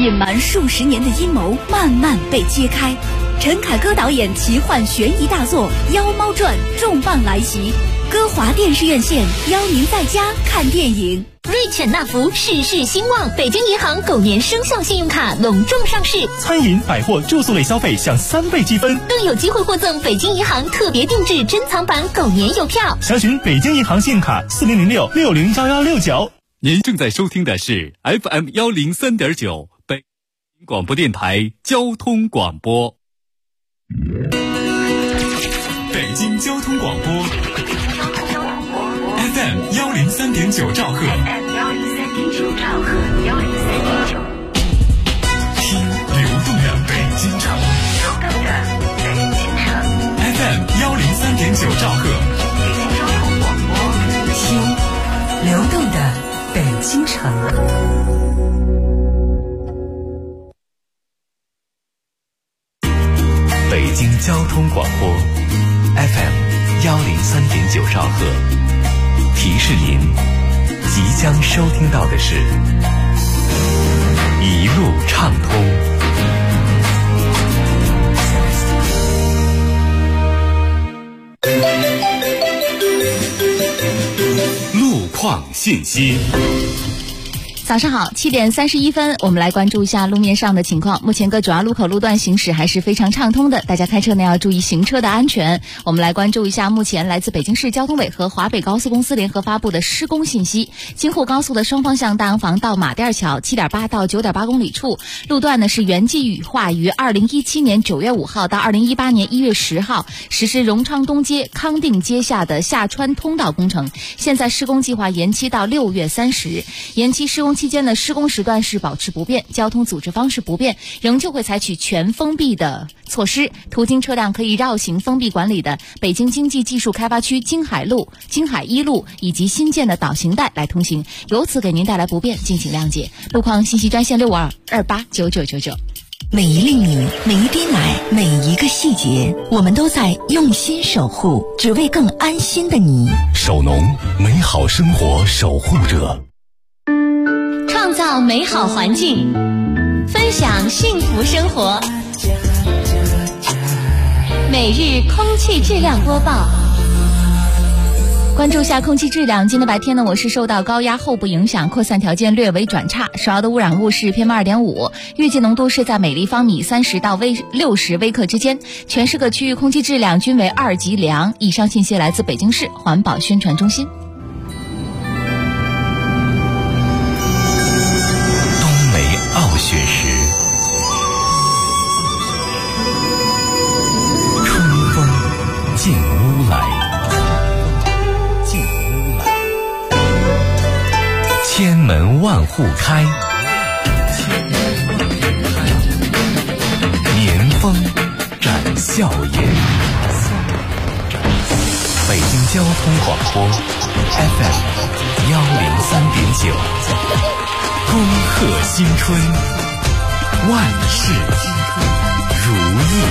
隐瞒数十年的阴谋慢慢被揭开。陈凯歌导演奇幻悬疑大作《妖猫传》重磅来袭，歌华电视院线邀您在家看电影。 瑞犬纳福事事兴旺，北京银行狗年生肖信用卡隆重上市， 餐饮、百货、住宿类消费享3倍积分， 更有机会获赠北京银行特别定制珍藏版狗年邮票。 详询北京银行信用卡4006-601169。 您正在收听的是 FM 103.9北京广播电台交通广播。 北京交通广播 FM 103.9兆赫，听流动的北京城，FM 103.9兆赫， 听流动的北京城。 北京交通广播 FM 103.9兆赫，提示您即将收听到的是一路畅通。 路况信息。 早上好，7点31分，我们来关注一下路面上的情况。目前各主要路口路段行驶还是非常畅通的，大家开车呢要注意行车的安全。我们来关注一下目前来自北京市交通委和华北高速公司联合发布的施工信息。京沪高速的双方向大洋房到马甸桥 7.8 到 9.8 公里处，路段呢是原计羽化于2017年9月5号到2018年1月10号实施荣昌东街、康定街下的下穿通道工程，现在施工计划延期到6月30。延期施工期间的施工时段是保持不变，交通组织方式不变，仍旧会采取全封闭的措施。途经车辆可以绕行封闭管理的北京经济技术开发区京海路、京海一路以及新建的导行带来通行，由此给您带来不便，敬请谅解。路况信息专线62289999。 每一粒米，每一滴奶，每一个细节，我们都在用心守护，只为更安心的你。 首农，美好生活守护者。 创造美好环境，分享幸福生活。每日空气质量播报。 关注下空气质量，今天白天呢，我市受到高压后部影响，扩散条件略为转差，首要的污染物是 PM2.5， 预计浓度是在每立方米30到60微克之间，全市各区域空气质量均为2级良。以上信息来自北京市环保宣传中心。 傲雪时，春风进屋来，千门万户开，年风展笑颜。北京交通广播 FM 103.9。恭贺新春，万事如意。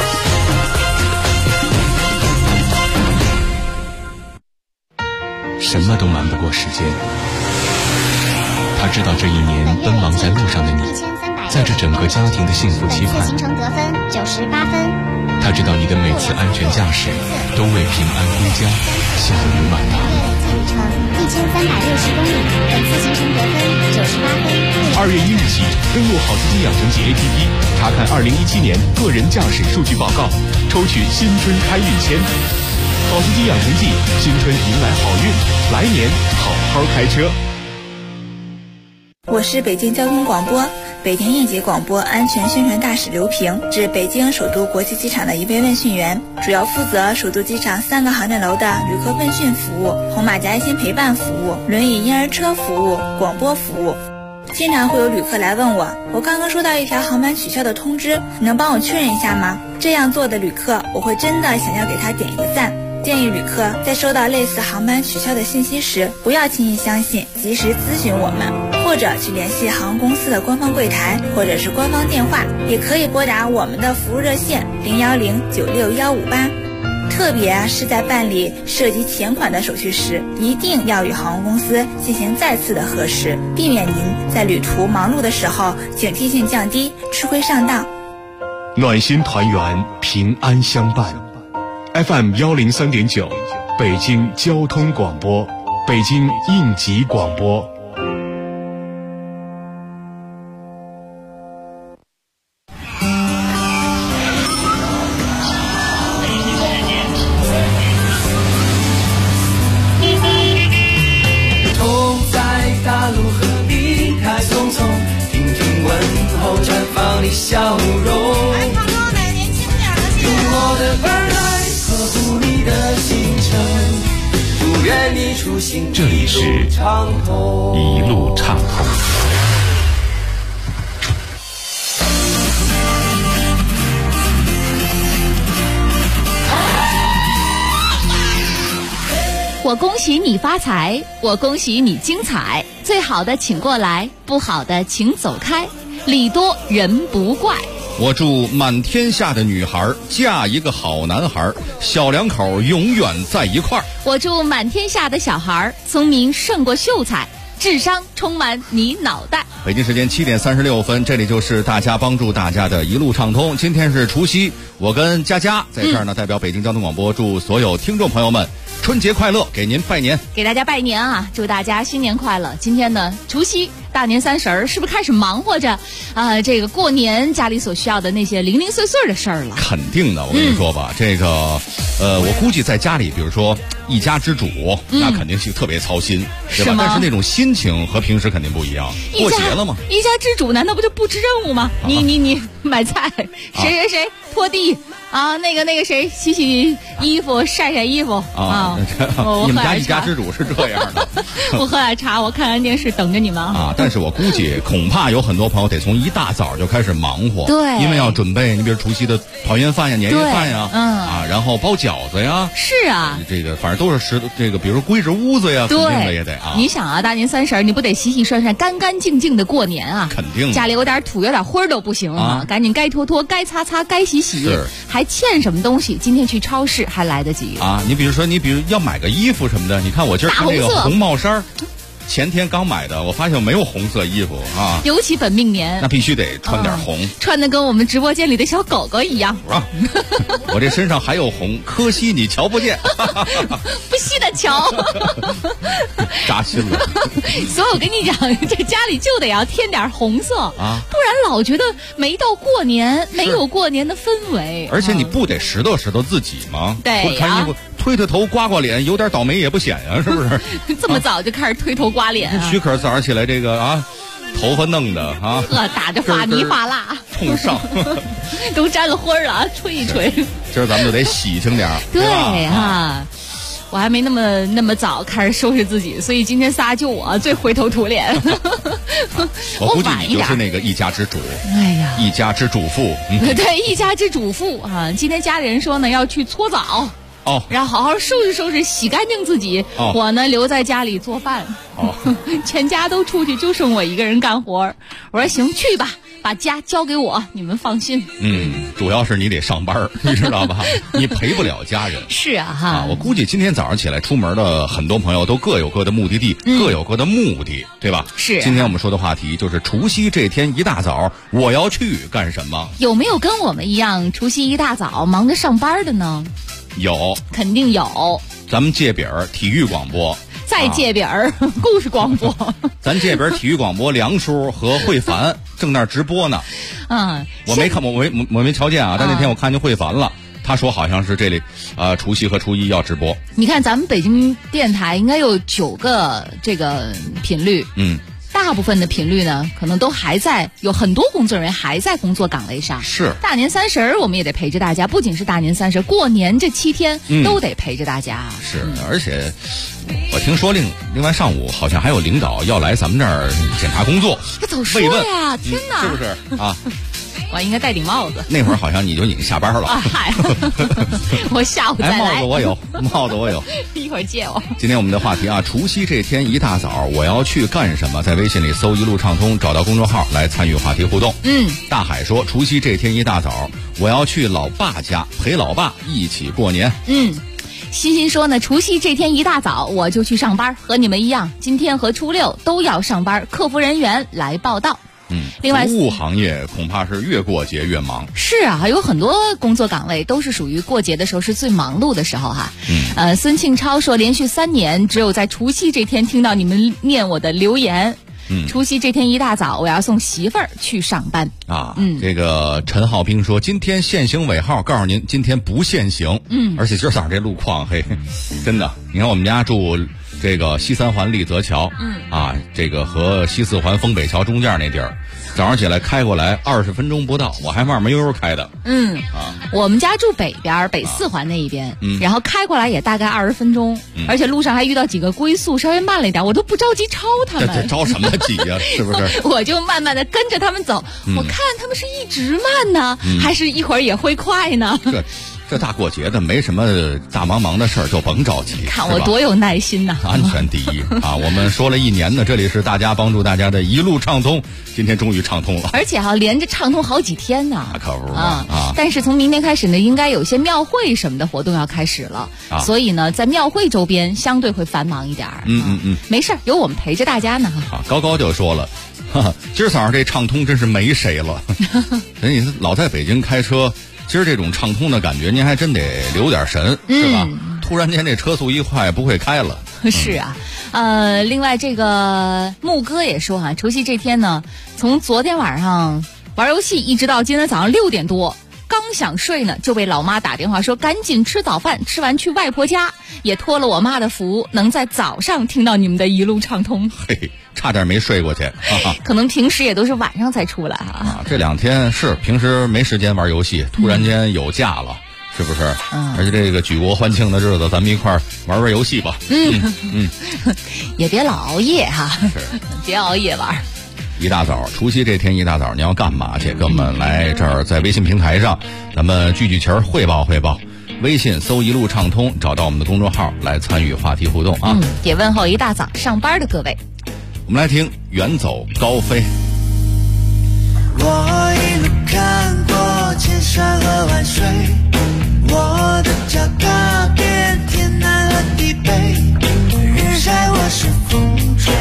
什么都瞒不过时间，他知道这一年奔忙在路上的你，在这整个家庭的幸福期盼。 行程得分98分。 他知道你的每次安全驾驶都为平安归家笑语满堂。 旅程1360公里，本次行程得分98分。 2月1日起，登录好司机养成记 APP， 查看2017年个人驾驶数据报告，抽取新春开运签。好司机养成记，新春迎来好运，来年好好开车。 我是北京交通广播北京应急广播安全宣传大使刘平，是北京首都国际机场的一位问讯员，主要负责首都机场3个航站楼的旅客问讯服务、红马甲爱心陪伴服务、轮椅婴儿车服务、广播服务。经常会有旅客来问我刚刚收到一条航班取消的通知，你能帮我确认一下吗？这样做的旅客，我会真的想要给他点一个赞。建议旅客在收到类似航班取消的信息时，不要轻易相信，及时咨询我们，或者去联系航空公司的官方柜台或者是官方电话，也可以拨打我们的服务热线010-96158。 特别是在办理涉及钱款的手续时，一定要与航空公司进行再次的核实，避免您在旅途忙碌的时候警惕性降低，吃亏上当。 暖心团圆，平安相伴。FM 103.9，北京交通广播，北京应急广播。 笑容，用我的耳来呵护你的行程，祝愿你出行这里是一路畅通。 我恭喜你发财，我恭喜你精彩，最好的请过来，不好的请走开，礼多人不怪。 我祝满天下的女孩嫁一个好男孩，小两口永远在一块儿。 我祝满天下的小孩聪明胜过秀才，智商充满你脑袋。 北京时间7点36分，这里就是大家帮助大家的一路畅通。今天是除夕，我跟佳佳在这儿呢，代表北京交通广播祝所有听众朋友们春节快乐，给您拜年， 给大家拜年啊！祝大家新年快乐。今天呢，除夕大年30，是不是开始忙活着这个过年家里所需要的那些零零碎碎的事儿了？ 肯定的，我跟你说吧，这个我估计在家里，比如说一家之主，那肯定是特别操心，对吧？但是那种心情和平时肯定不一样。过节了嘛， 一家之主难道不就布置任务吗？你买菜，谁拖地啊？那个谁洗衣服，晒衣服啊？ 你们家一家之主是这样的。 我喝点茶，我看看电视，等着你们啊。 但是我估计恐怕有很多朋友得从一大早就开始忙活， 对， 因为要准备，你比如除夕的团圆饭呀、年夜饭呀，然后包饺子呀， 是啊， 这个反正都是这个，比如说归置屋子呀，肯定的也得啊。 你想啊，大年30你不得洗洗涮涮、干干净净的过年啊？ 肯定， 家里有点土、有点灰都不行啊，赶紧该拖，该擦，该洗，还欠什么东西？今天去超市还来得及啊！你比如要买个衣服什么的，你看我今儿穿这个红帽衫，前天刚买的，我发现我没有红色衣服啊。 尤其本命年， 那必须得穿点红， 穿的跟我们直播间里的小狗狗一样。 我这身上还有红，可惜你瞧不见， 不稀得瞧， 扎心了。 所以我跟你讲，这家里就得要添点红色啊，不然老觉得没到过年，没有过年的氛围。 而且你不得拾掇自己吗？ 对呀， 看衣服推头刮脸，有点倒霉也不显呀，是不是？ 这么早就开始推头刮脸啊？ 许可早上起来这个啊，头发弄的啊， 打着发泥发蜡， 冲上， 都沾了灰了啊，吹一吹。 今儿咱们就得洗清点， 对啊。我还没那么早开始收拾自己，所以今天仨就我最灰头土脸。 我估计你就是那个一家之主， 哎呀， 一家之主妇。 对，一家之主妇啊！今天家里人说呢要去搓澡，然后好好收拾收拾，洗干净自己。我呢留在家里做饭。全家都出去，就剩我一个人干活。我说行，去吧。把家交给我，你们放心。 主要是你得上班，你知道吧？你陪不了家人。 是啊哈。 我估计今天早上起来出门的很多朋友都各有各的目的地，各有各的目的，对吧？ 是。 今天我们说的话题就是除夕这天一大早我要去干什么？ 有没有跟我们一样除夕一大早忙着上班的呢？ 有， 肯定有。 咱们借饼体育广播。 再借饼故事广播， 咱借饼体育广播，梁叔和慧凡正那儿直播呢。我没看，我没瞧见啊，但那天我看见慧凡了，他说好像是这里除夕和初一要直播。 你看咱们北京电台应该有9个这个频率，大部分的频率呢，可能都还在，有很多工作人员还在工作岗位上。 是大年30，我们也得陪着大家，不仅是大年30，过年这7天都得陪着大家。 是，而且我听说另外上午好像还有领导要来咱们这儿检查工作。 早说呀！天哪， 是不是啊？ 我应该戴顶帽子。 那会儿好像你就已经下班了。 嗨，我下午再来。 帽子我有， 一会儿借我。 今天我们的话题啊，除夕这天一大早我要去干什么？在微信里搜一路畅通，找到公众号来参与话题互动。大海说，除夕这天一大早我要去老爸家陪老爸一起过年。 欣欣说呢，除夕这天一大早我就去上班，和你们一样，今天和初六都要上班，客服人员来报道。另外， 服务行业恐怕是越过节越忙。 是啊，有很多工作岗位都是属于过节的时候是最忙碌的时候哈。孙庆超说，连续3年只有在除夕这天听到你们念我的留言。除夕这天一大早我要送媳妇儿去上班啊。这个陈浩兵说，今天限行尾号，告诉您今天不限行。而且今儿早上这路况嘿，真的，你看我们家住这个西3环立泽桥，这个和西4环丰北桥中间那地儿，早上起来开过来20分钟不到，我还慢慢悠悠开的。 我们家住北边，北4环那一边，然后开过来也大概20分钟，而且路上还遇到几个龟速稍微慢了一点，我都不着急超他们。 这着什么急呀？是不是？ 我就慢慢的跟着他们走，我看他们是一直慢呢，还是一会儿也会快呢？ 这大过节的没什么大忙的事儿，就甭着急。 看我多有耐心呐！ 安全第一啊！我们说了1年呢，这里是大家帮助大家的一路畅通，今天终于畅通了， 而且连着畅通好几天呢。 可不啊！ 但是从明天开始呢，应该有些庙会什么的活动要开始了，所以呢，在庙会周边相对会繁忙一点。没事，有我们陪着大家呢。 高高就说了，今儿早上这畅通真是没谁了。人家老在北京开车。今儿这种畅通的感觉，您还真得留点神，是吧？突然间这车速一快，不会开了。 是啊，另外这个木哥也说哈，除夕这天呢，从昨天晚上玩游戏一直到今天早上6点多，刚想睡呢，就被老妈打电话说赶紧吃早饭，吃完去外婆家，也托了我妈的福，能在早上听到你们的一路畅通。 嘿，差点没睡过去。 可能平时也都是晚上才出来啊。 这2天是平时没时间玩游戏，突然间有假了，是不是？而且这个举国欢庆的日子，咱们一块儿玩游戏吧。 也别老熬夜哈，别熬夜玩。 一大早，除夕这天一大早，你要干嘛去？跟我们来这儿，在微信平台上，咱们聚齐儿汇报汇报。微信搜一路畅通，找到我们的公众号来参与话题互动啊！ 也问候一大早上班的各位。 我们来听《远走高飞》。 我一路看过千山和万水，我的脚踏遍天南和地北，日晒或是风吹，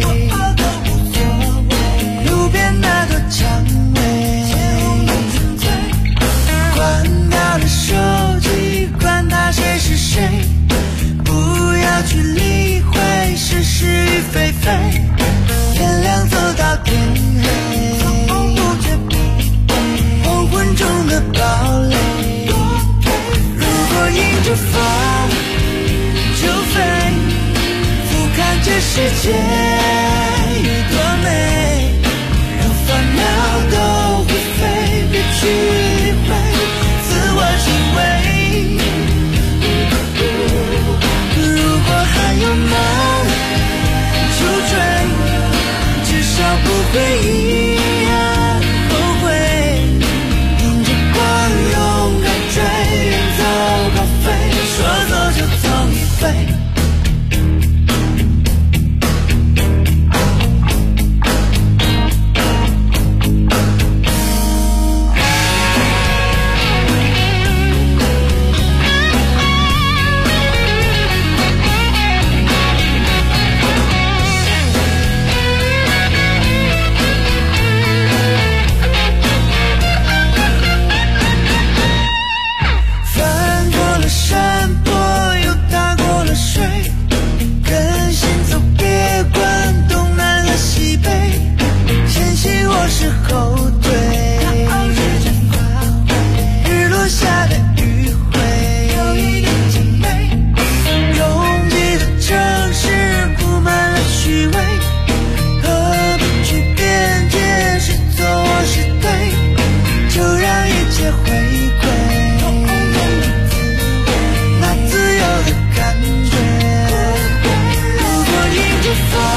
路边那朵蔷薇，关掉了手机，管他谁是谁，不要去理会是是与非非，天亮走到天黑，从不觉疲惫，黄昏中的堡垒，如果迎着风就飞，俯瞰这世界有多美，让烦恼都会飞，别去理会自我行为，如果还有梦就追，至少不会依然后悔，迎着光勇敢追，远走高飞，说走就走一回。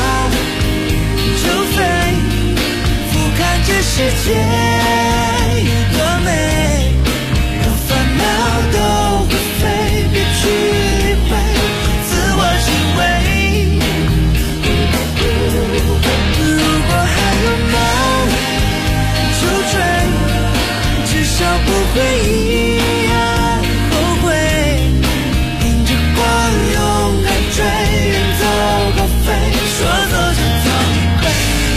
世界少不会依然后悔。迎着光勇敢追，远走高飞，说走就走一回。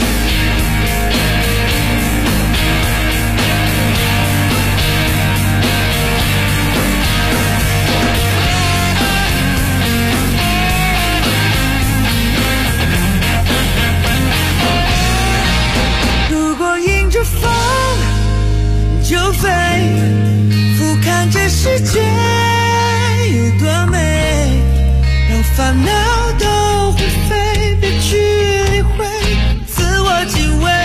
如果迎着风就飞，俯瞰这世界有多美，让烦恼都会飞，别去理会，自我敬畏。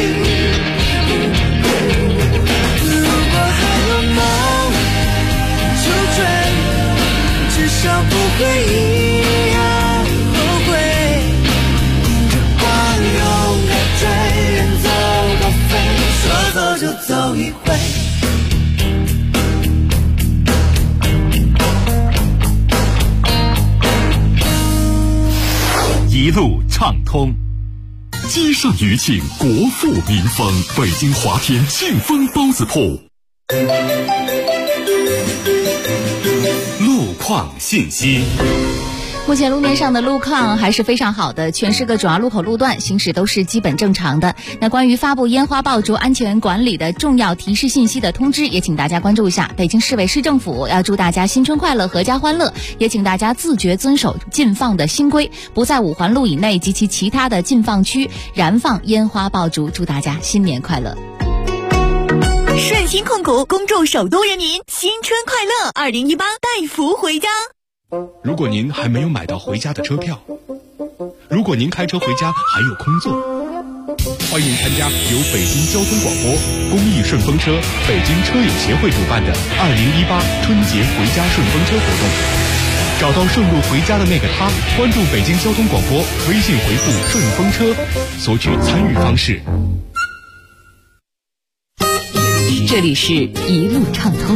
如果还有梦就追，至少不会依然后悔。迎着光勇敢追，远走高飞，说走就走一回。 一路畅通，积善余庆，国富民丰。北京华天庆丰包子铺。路况信息。 目前路面上的路况还是非常好的，全市各主要路口路段行驶都是基本正常的。那关于发布烟花爆竹安全管理的重要提示信息的通知，也请大家关注一下。北京市委市政府要祝大家新春快乐，阖家欢乐，也请大家自觉遵守禁放的新规，不在5环路以内及其他的禁放区燃放烟花爆竹，祝大家新年快乐。 顺鑫控股恭祝首都人民新春快乐，2018带福回家。 如果您还没有买到回家的车票，如果您开车回家还有空座，欢迎参加由北京交通广播、公益顺风车、北京车友协会主办的2018春节回家顺风车活动。找到顺路回家的那个他，关注北京交通广播，微信回复顺风车，索取参与方式。 这里是一路畅通。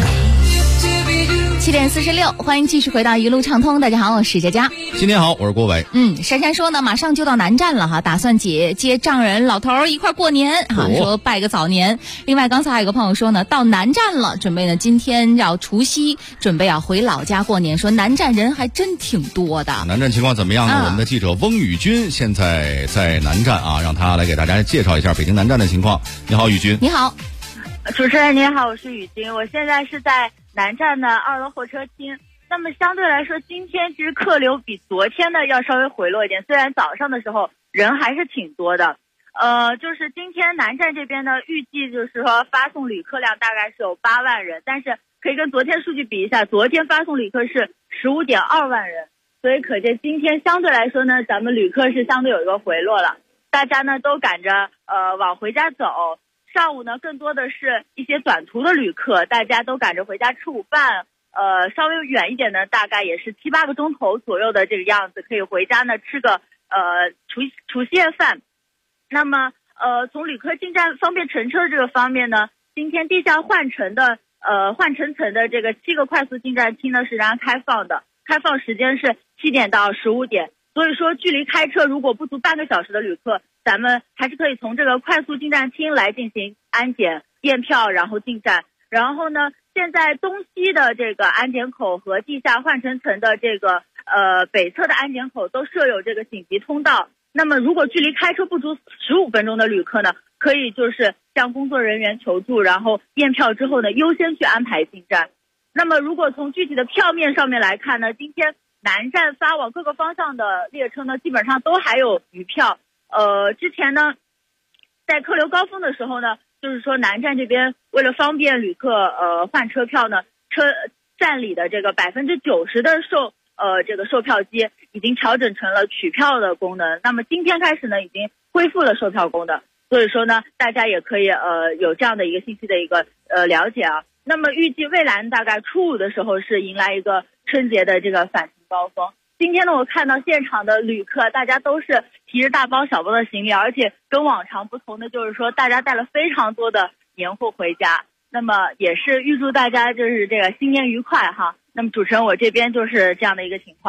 7点46，欢迎继续回到一路畅通。大家好，我是佳佳。 新年好，我是郭伟。 珊珊说呢，马上就到南站了哈，打算接丈人老头一块过年哈，说拜个早年。另外，刚才还有个朋友说呢，到南站了，准备呢今天要除夕，准备要回老家过年。说南站人还真挺多的。 南站情况怎么样呢？我们的记者翁宇军现在在南站啊，让他来给大家介绍一下北京南站的情况。你好，宇军。 你好， 主持人您好，我是宇军，我现在是在南站的2楼候车厅。那么相对来说，今天其实客流比昨天呢要稍微回落一点，虽然早上的时候人还是挺多的。就是今天南站这边呢，预计就是说发送旅客量大概是有8万人，但是可以跟昨天数据比一下，昨天发送旅客是15.2万人，所以可见今天相对来说呢，咱们旅客是相对有一个回落了，大家呢都赶着往回家走。上午呢，更多的是一些短途的旅客，大家都赶着回家吃午饭。稍微远一点呢，大概也是7、8个钟头左右的这个样子，可以回家呢吃个除夕夜饭。那么从旅客进站方便乘车这个方面呢，今天地下换乘的换乘层的这个7个快速进站厅呢是仍然开放的，开放时间是7点到15点。所以说，距离开车如果不足半个小时的旅客，咱们还是可以从这个快速进站厅来进行安检、验票，然后进站。然后呢，现在东西的这个安检口和地下换乘层的这个北侧的安检口都设有这个紧急通道。那么，如果距离开车不足15分钟的旅客呢，可以就是向工作人员求助，然后验票之后呢，优先去安排进站。那么，如果从具体的票面上面来看呢，今天南站发往各个方向的列车呢，基本上都还有余票。之前呢，在客流高峰的时候呢，就是说南站这边为了方便旅客换车票呢，站里的这个90%的售票机已经调整成了取票的功能。那么今天开始呢，已经恢复了售票功能。所以说呢，大家也可以有这样的一个信息的一个了解啊。那么预计蔚蓝大概初5的时候是迎来一个春节的这个返程高峰。今天呢，我看到现场的旅客大家都是提着大包小包的行李，而且跟往常不同的就是说，大家带了非常多的年货回家。那么也是预祝大家就是这个新年愉快哈。那么主持人，我这边就是这样的一个情况。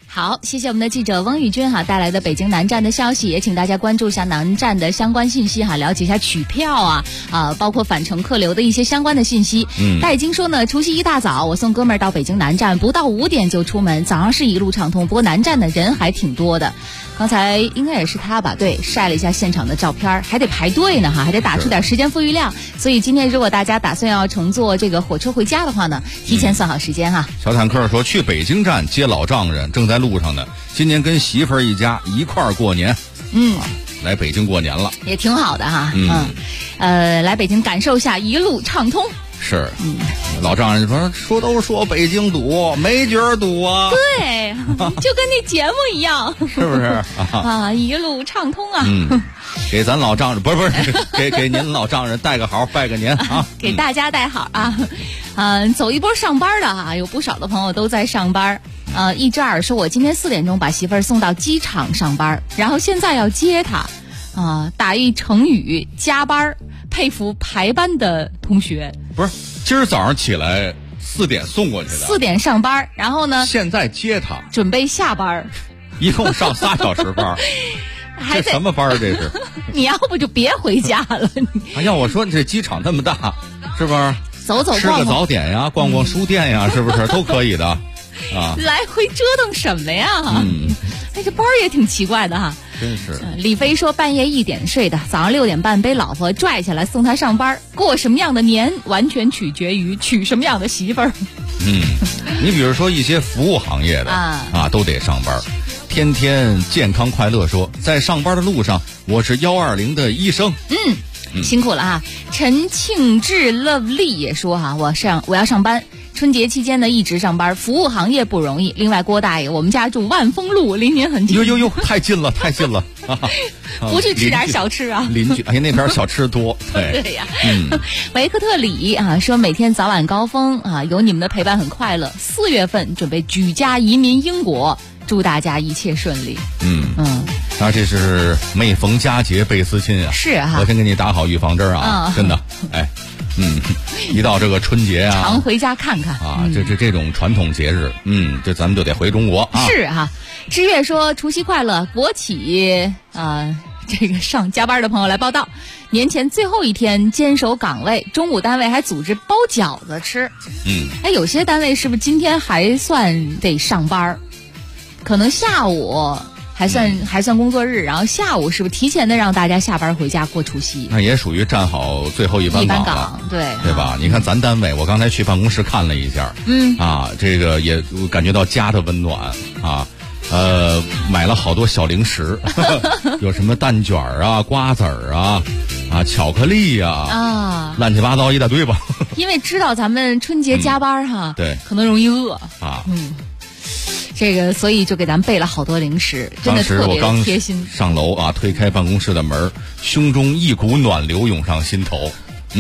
好，谢谢我们的记者翁宇军带来的北京南站的消息，也请大家关注一下南站的相关信息了解一下取票包括返程客流的一些相关的信息。他已经说呢，除夕一大早我送哥们儿到北京南站，不到5点就出门，早上是一路畅通，不过南站的人还挺多的。刚才应该也是他吧，对，晒了一下现场的照片，还得排队呢还得打出点时间富裕量。所以今天如果大家打算要乘坐这个火车回家的话呢，提前算好时间小坦克说去北京站接老丈人，正在路上呢，今年跟媳妇儿一家一块儿过年。来北京过年了，也挺好的来北京感受一下一路畅通。 是，老丈人说都说北京堵，没觉得堵啊。 对，就跟那节目一样， 是不是一路畅通给咱老丈人不是给您老丈人带个好，拜个年给大家带好走一波上班的有不少的朋友都在上班。一只耳说我今天4点钟把媳妇儿送到机场上班，然后现在要接她打一成语加班，佩服排班的同学。 不是，今儿早上起来4点送过去的， 4点上班，然后呢现在接他准备下班， 一共上3小时班这什么班这是你要不就别回家了要我说你这机场那么大，是不是走走逛逛， 吃个早点呀，逛逛书店呀，是不是都可以的来回折腾什么呀这班也挺奇怪的真是。 李飞说半夜1点睡的，早上6点半被老婆拽起来送他上班，过什么样的年完全取决于娶什么样的媳妇儿你比如说一些服务行业的都得上班。天天健康快乐说，在上班的路上我是120的医生。 辛苦了陈庆志乐丽也说我要上班，春节期间呢一直上班，服务行业不容易。另外郭大爷，我们家住万丰路，离您很近。 哟，太近了太近了不去吃点小吃邻居那边小吃多对呀维克特里说每天早晚高峰有你们的陪伴很快乐，4月份准备举家移民英国，祝大家一切顺利。 那这是每逢佳节倍思亲是我先给你打好预防针真的一到这个春节常回家看看这种传统节日这咱们就得回中国是知月说除夕快乐，国企这个上加班的朋友来报道，年前最后一天坚守岗位，中午单位还组织包饺子吃。有些单位是不是今天还算得上班，可能下午还算工作日，然后下午是不是提前的让大家下班回家过除夕？ 那也属于站好最后一班岗对吧？你看咱单位，我刚才去办公室看了一下，这个也感觉到家的温暖买了好多小零食有什么蛋卷瓜子儿巧克力乱七八糟一大堆吧因为知道咱们春节加班对， 可能容易饿这个所以就给咱们备了好多零食，真的特别贴心。 上楼推开办公室的门，胸中一股暖流涌上心头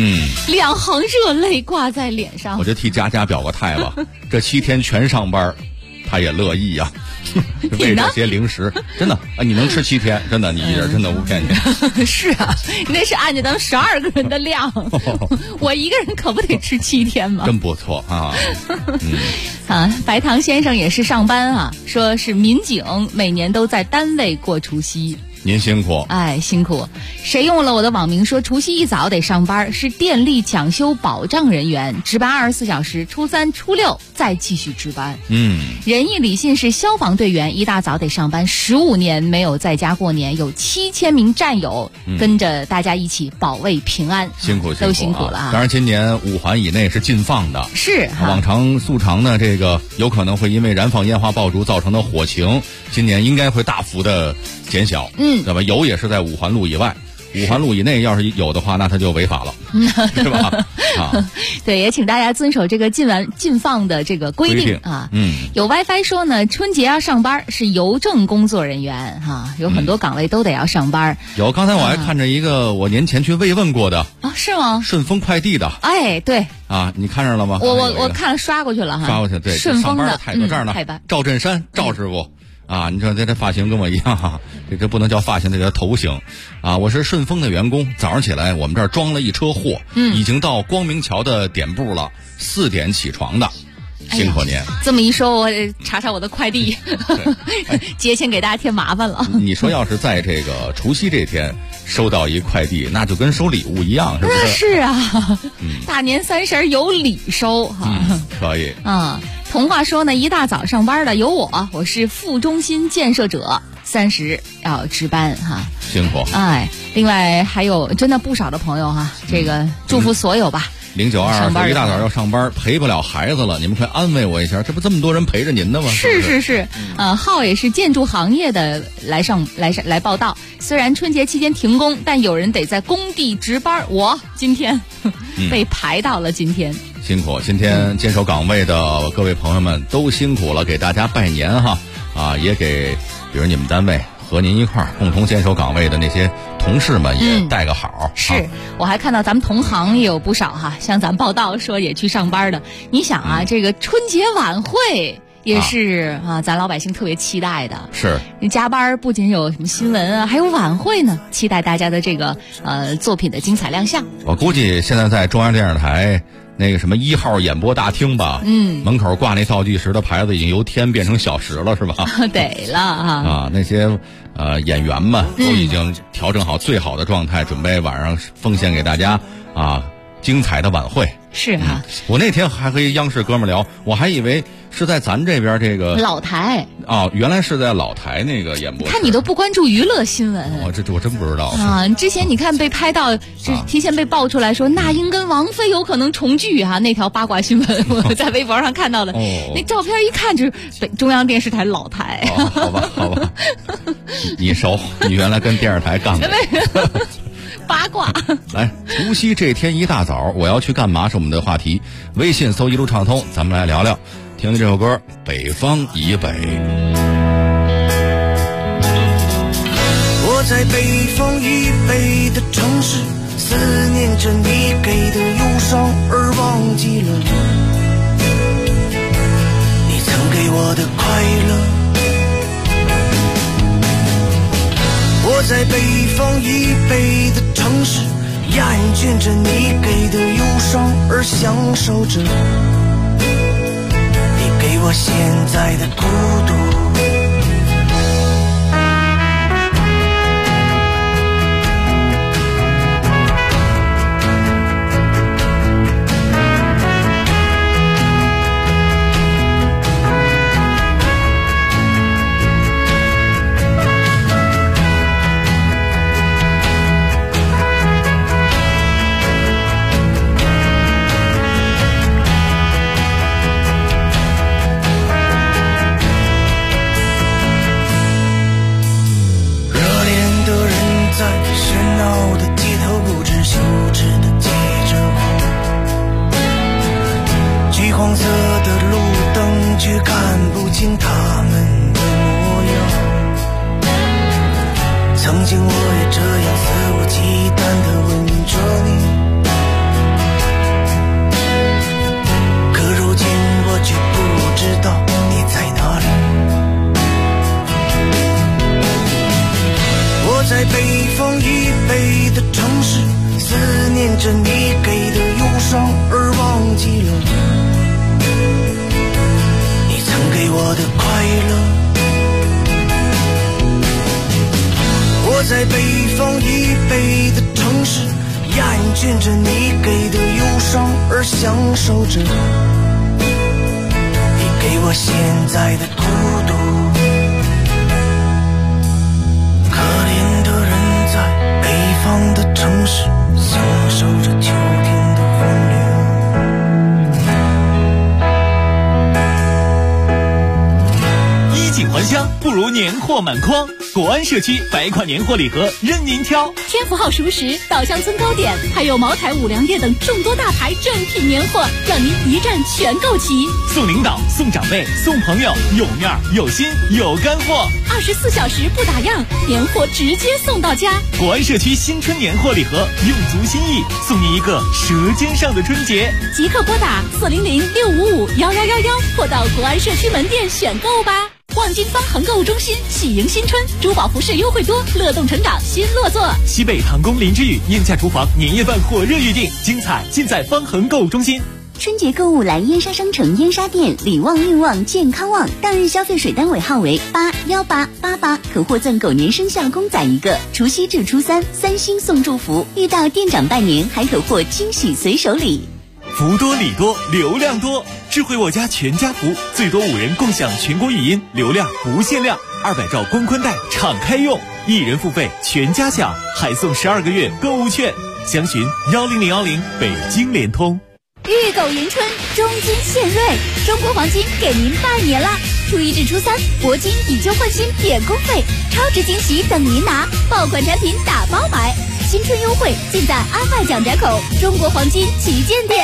2行热泪挂在脸上。 我就替佳佳表个态吧这7天全上班他也乐意为这些零食真的你能吃7天，真的你一人真的不骗你是那是按照咱们12个人的量我一个人可不得吃7天吗？ 真不错白糖先生也是上班说是民警，每年都在单位过除夕。 您辛苦， 辛苦。谁用了我的网名说除夕一早得上班，是电力抢修保障人员，值班24小时，初3、初6再继续值班。仁义李信是消防队员，一大早得上班，15年没有在家过年，有7000名战友跟着大家一起保卫平安， 辛苦都辛苦了当然今年5环以内是禁放的， 是往常素常呢这个有可能会因为燃放烟花爆竹造成的火情，今年应该会大幅的减小。对吧？有也是在5环路以外，5环路以内要是有的话，那它就违法了，是吧？ 对，也请大家遵守这个禁放的这个规定有 WiFi 说呢，春节要上班是邮政工作人员有很多岗位都得要上班。 有，刚才我还看着一个我年前去慰问过的是吗？ 顺丰快递的， 对你看上了吗？ 我看了刷过去了刷过去，对， 顺丰的太多这儿呢，赵振山赵师傅。你说这发型跟我一样这不能叫发型，这叫头型我是顺丰的员工，早上起来我们这儿装了一车货已经到光明桥的点部了，4点起床的辛苦您。 这么一说，我查查我的快递，节前给大家添麻烦了。 你说要是在这个除夕这天收到一快递，那就跟收礼物一样，是不是？ 是啊，大年30有礼收哈。 可以。 童话说呢，一大早上班的有我是副中心建设者，30要值班哈， 辛苦。 另外还有真的不少的朋友哈，这个祝福所有吧。 0922说一大早要上班，陪不了孩子了，你们快安慰我一下，这不这么多人陪着您的吗？ 是。浩也是建筑行业的来报道，虽然春节期间停工，但有人得在工地值班，我今天被排到了今天。 辛苦，今天坚守岗位的各位朋友们都辛苦了，给大家拜年哈！也给比如你们单位和您一块儿共同坚守岗位的那些同事们也带个好。 是，我还看到咱们同行也有不少哈，像咱们报道说也去上班的。你想啊，这个春节晚会也是咱老百姓特别期待的。 是， 你加班不仅有什么新闻还有晚会呢，期待大家的这个作品的精彩亮相。 我估计现在在中央电视台那个什么1号演播大厅吧，门口挂那倒计时的牌子已经由天变成小时了，是吧？ 得了那些演员们都已经调整好最好的状态，准备晚上奉献给大家精彩的晚会。 是我那天还和央视哥们聊，我还以为是在咱这边这个老台原来是在老台那个演播。 看你都不关注娱乐新闻， 这我真不知道之前你看被拍到，提前被爆出来说那英跟王菲有可能重聚那条八卦新闻，我在微博上看到的。那照片一看就是中央电视台老台。 好吧，你熟，你原来跟电视台干过。 八卦。 来，除夕这天一大早我要去干嘛是我们的话题，微信搜一路畅通，咱们来聊聊，听听这首歌《北方以北》。 我在北方以北的城市，思念着你给的忧伤，而忘记了你曾给我的快乐。我在北方以北的城市，厌倦着你给的忧伤，而享受着你给我现在的孤独。黄色的路灯却看不清他们的模样，曾经我也这样肆无忌惮地吻着你，可如今我却不知道你在哪里。我在北方以北的城市，思念着你给的忧伤，而忘记了给我的快乐。我在北方以北的城市，厌倦着你给的忧伤，而享受着你给我现在的孤独。可怜的人在北方的城市，享受着秋天的荒凉。 还乡不如年货满筐，国安社区百款年货礼盒任您挑， 天福号熟食、稻香村糕点，还有茅台、五粮液等众多大牌正品年货，让您一站全购齐。 送领导、送长辈、送朋友，有面有心有干货 ，24小时不打烊，年货直接送到家。 国安社区新春年货礼盒，用足心意，送您一个舌尖上的春节。 即刻拨打400-655-1111，或到国安社区门店选购吧。望京方恒购物中心喜迎新春，珠宝服饰优惠多，乐动成长新落座。 西北唐宫林之宇燕价厨房年夜饭火热预定，精彩尽在方恒购物中心。 春节购物来燕莎商城燕莎店，礼旺运旺健康旺，当日消费水单尾号为81888，可获赠狗年生肖公仔一个，除夕至初三3星送祝福，遇到店长拜年还可获惊喜随手礼。 福多礼多，流量多，智慧我家全家福，最多5人共享全国语音，流量不限量，200兆光宽带敞开用，1人付费全家享，还送12个月购物券。详询10010北京联通。 玉狗迎春，中金献瑞，中国黄金给您拜年啦！初1至初3，铂金以旧换新免工费，超值惊喜等您拿，爆款产品打包买，新春优惠尽在安迈蒋宅口中国黄金旗舰店。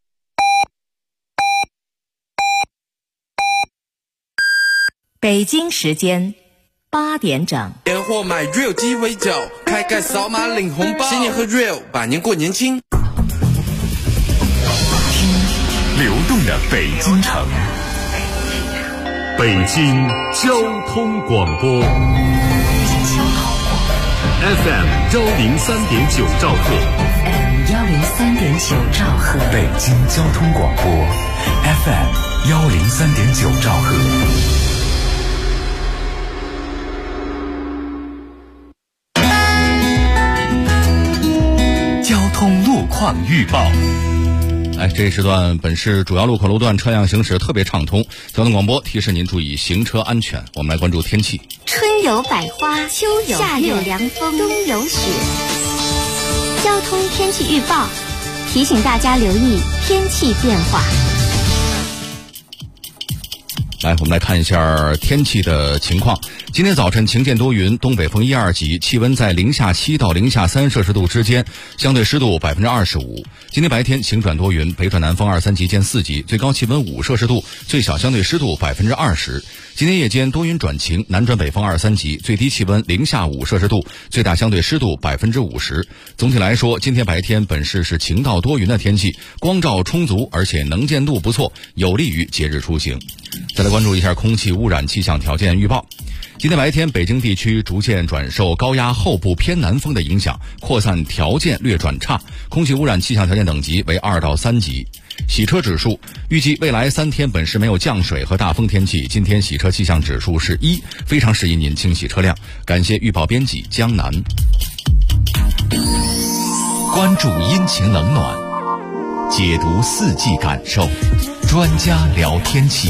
北京时间8点整。 年货买 Real 鸡尾酒，开盖扫码领红包，新年喝 Real， 百年过年轻。 流动的北京城，北京交通广播 FM 103.9兆赫， 103.9兆赫， 北京交通广播 FM 103.9兆赫。交通路况预报。 这一时段本市主要路口路段车辆行驶特别畅通，交通广播提示您注意行车安全。我们来关注天气。 春有百花，秋有夏有凉风，冬有雪。交通天气预报提醒大家留意天气变化。 来，我们来看一下天气的情况。今天早晨晴间多云，东北风1、2级，气温在-7到-3摄氏度之间，相对湿度25%。今天白天晴转多云，北转南风2、3级见4级，最高气温5摄氏度，最小相对湿度20%。今天夜间多云转晴，南转北风2、3级，最低气温0下5摄氏度，最大相对湿度50%。总体来说，今天白天本市是晴到多云的天气，光照充足，而且能见度不错，有利于节日出行。再来关注一下空气污染气象条件预报。今天白天，北京地区逐渐转受高压后部偏南风的影响，扩散条件略转差，空气污染气象条件等级为2到3级。洗车指数预计未来3天本市没有降水和大风天气，今天洗车气象指数是1，非常适宜您清洗车辆。感谢预报编辑江南。 关注阴晴冷暖，解读四季感受，专家聊天气。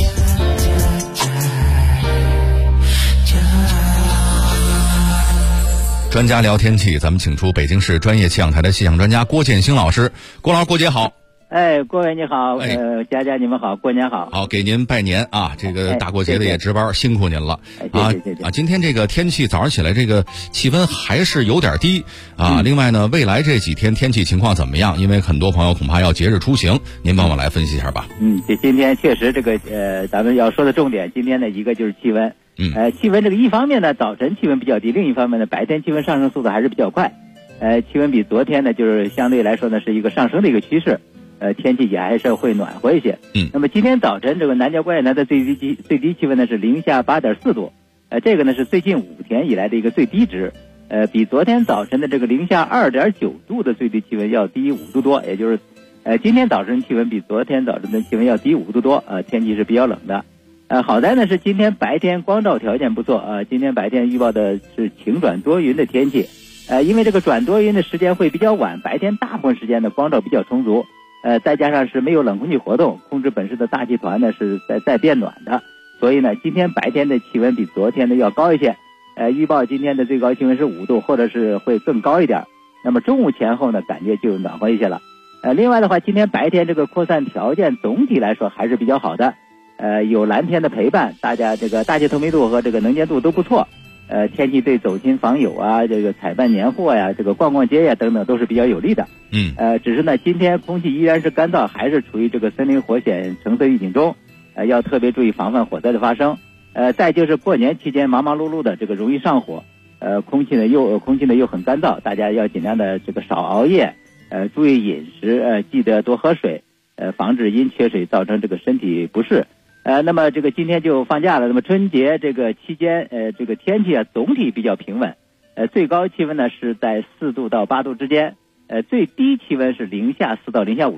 专家聊天气，咱们请出北京市专业气象台的气象专家郭建兴老师。郭老师，郭姐好。 郭伟你好，佳佳你们好，过年好。 好，给您拜年啊！这个大过节的也值班，辛苦您了。今天这个天气早上起来这个气温还是有点低啊。另外呢，未来这几天天气情况怎么样？因为很多朋友恐怕要节日出行，您帮我来分析一下吧。 今天确实这个咱们要说的重点，今天的一个就是气温。气温这个一方面呢，早晨气温比较低，另一方面呢，白天气温上升速度还是比较快。气温比昨天呢，就是相对来说呢是一个上升的一个趋势。天气也还是会暖和一些。那么今天早晨这个南郊关内的最低气温呢是-8.4度，这个呢是最近5天以来的一个最低值，比昨天早晨的这个-2.9度的最低气温要低5度多，也就是今天早晨气温比昨天早晨的气温要低5度多，天气是比较冷的。好在呢是今天白天光照条件不错，今天白天预报的是晴转多云的天气，因为这个转多云的时间会比较晚，白天大部分时间的光照比较充足。再加上是没有冷空气活动，控制本市的大气团呢是在变暖的，所以呢今天白天的气温比昨天的要高一些。预报今天的最高气温是5度，或者是会更高一点。那么中午前后呢感觉就暖和一些了。另外的话，今天白天这个扩散条件总体来说还是比较好的，有蓝天的陪伴，大家这个大气透明度和这个能见度都不错。天气对走亲访友啊，这个采办年货呀，这个逛街呀等等都是比较有利的。只是呢今天空气依然是干燥，还是处于这个森林火险橙色预警中，要特别注意防范火灾的发生。再就是过年期间忙忙碌碌的，这个容易上火，空气呢又很干燥，大家要尽量的这个少熬夜，注意饮食，记得多喝水，防止因缺水造成这个身体不适。那么这个今天就放假了，那么春节这个期间，这个天气总体比较平稳，最高气温呢是在4度到8度之间，最低气温是0下4到0下5度，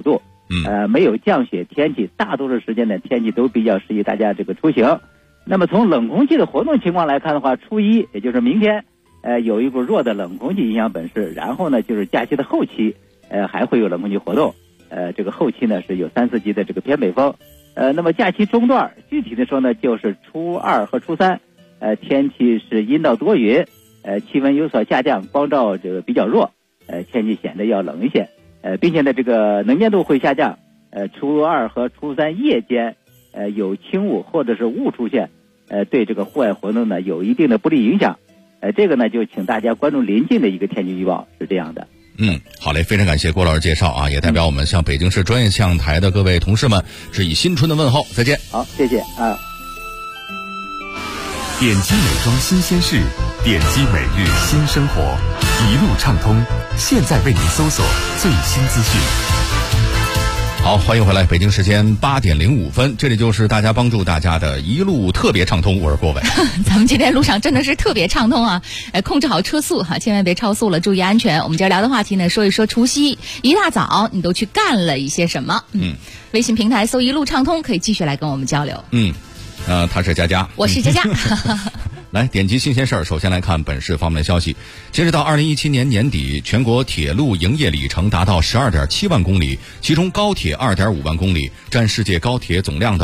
没有降雪天气，大多数时间的天气都比较适宜大家这个出行。那么从冷空气的活动情况来看的话，初一也就是明天，有一股弱的冷空气影响本市，然后呢就是假期的后期，还会有冷空气活动，这个后期呢是有3、4级的这个偏北风。那么假期中段，具体的说呢，就是初2和初3，天气是阴到多云，气温有所下降，光照这个比较弱，天气显得要冷一些，并且呢这个能见度会下降，初2和初3夜间，有轻雾或者是雾出现，对这个户外活动呢有一定的不利影响，这个呢就请大家关注临近的一个天气预报，是这样的。 好嘞，非常感谢郭老师介绍啊，也代表我们向北京市专业气象台的各位同事们致以新春的问候，再见。 好，谢谢啊。 点击美妆新鲜事，点击每日新生活，一路畅通，现在为您搜索最新资讯。 好，欢迎回来，北京时间8点05分，这里就是大家帮助大家的一路特别畅通，我是郭伟。 咱们今天路上真的是特别畅通啊，控制好车速哈，千万别超速了，注意安全。我们今儿聊的话题呢，说一说除夕一大早你都去干了一些什么？微信平台搜一路畅通，可以继续来跟我们交流。 他是佳佳， 我是佳佳。 来点击新鲜事儿，首先来看本市方面的消息。截止到2017年年底，全国铁路营业里程达到12.7万公里，其中高铁2.5万公里，占世界高铁总量的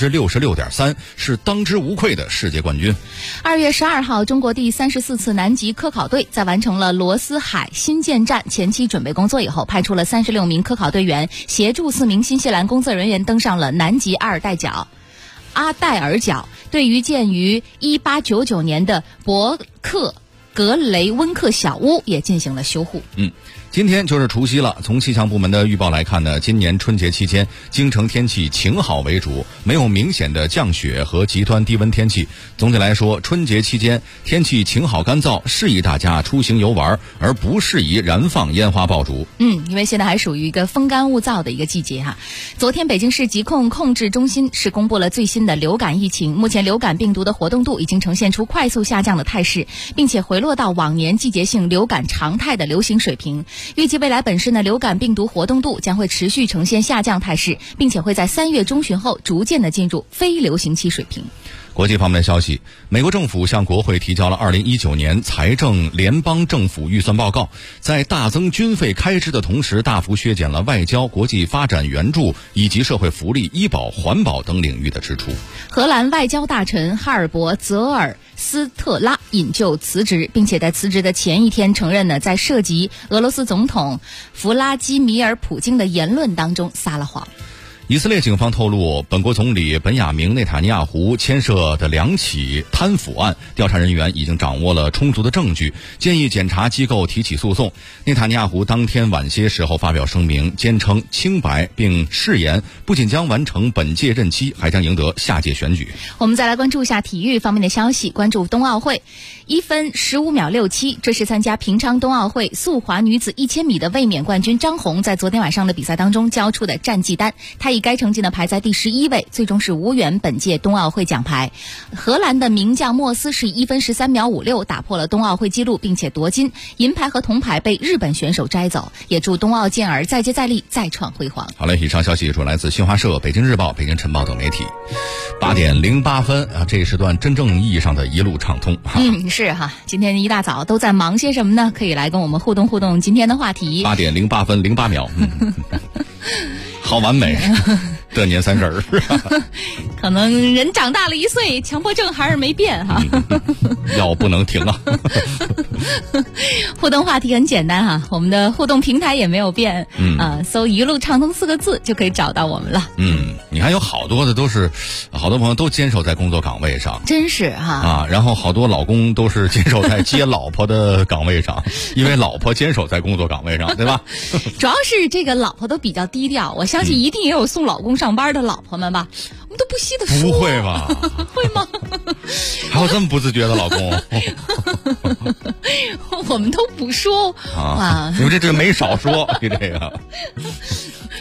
66.3%，是当之无愧的世界冠军。 2月12号，中国第34次南极科考队在完成了罗斯海新建站前期准备工作以后，派出了36名科考队员，协助4名新西兰工作人员登上了南极阿戴尔角，对于建于1899年的伯克格雷温克小屋也进行了修护。 今天就是除夕了，从气象部门的预报来看呢，今年春节期间京城天气晴好为主，没有明显的降雪和极端低温天气。总体来说，春节期间天气晴好干燥，适宜大家出行游玩，而不适宜燃放烟花爆竹。 因为现在还属于一个风干物燥的一个季节哈。昨天北京市疾控控制中心是公布了最新的流感疫情，目前流感病毒的活动度已经呈现出快速下降的态势，并且回落到往年季节性流感常态的流行水平。预计未来本市呢流感病毒活动度将会持续呈现下降态势，并且会在3月中旬后逐渐的进入非流行期水平。 国际方面的消息，美国政府向国会提交了2019年财政联邦政府预算报告，在大增军费开支的同时，大幅削减了外交、国际发展援助以及社会福利、医保、环保等领域的支出。 荷兰外交大臣哈尔伯泽尔斯特拉引咎辞职，并且在辞职的前一天承认呢，在涉及俄罗斯总统弗拉基米尔·普京的言论当中撒了谎。 以色列警方透露，本国总理本雅明内塔尼亚胡牵涉的2起贪腐案，调查人员已经掌握了充足的证据，建议检察机构提起诉讼。内塔尼亚胡当天晚些时候发表声明，坚称清白，并誓言不仅将完成本届任期，还将赢得下届选举。 我们再来关注一下体育方面的消息，关注冬奥会，1分15秒67，这是参加平昌冬奥会速滑女子1000米的卫冕冠军张红在昨天晚上的比赛当中交出的战绩单，她以该成绩呢排在第11位，最终是无缘本届冬奥会奖牌。荷兰的名将莫斯是1分13秒56打破了冬奥会纪录，并且夺金，银牌和铜牌被日本选手摘走，也祝冬奥健儿再接再厉，再创辉煌。 好嘞，以上消息主来自新华社、北京日报、北京晨报等媒体。8点08分啊，这一时段真正意义上的一路畅通。 是哈，今天一大早都在忙些什么呢？可以来跟我们互动互动今天的话题。 8点08分08秒，好完美的年三十儿。 可能人长大了1岁，强迫症还是没变哈。 药不能停啊。 互动话题很简单哈，我们的互动平台也没有变，搜一路畅通4个字就可以找到我们了。 你看有好多的都是，好多朋友都坚守在工作岗位上， 真是哈然后好多老公都是坚守在接老婆的岗位上，因为老婆坚守在工作岗位上，对吧？ 主要是这个老婆都比较低调，我相信一定也有送老公上班的老婆们吧，我们都不惜的说。 不会吧？ 会吗？ 还有这么不自觉的老公？ 我们都不说啊，你们这没少说，你这个。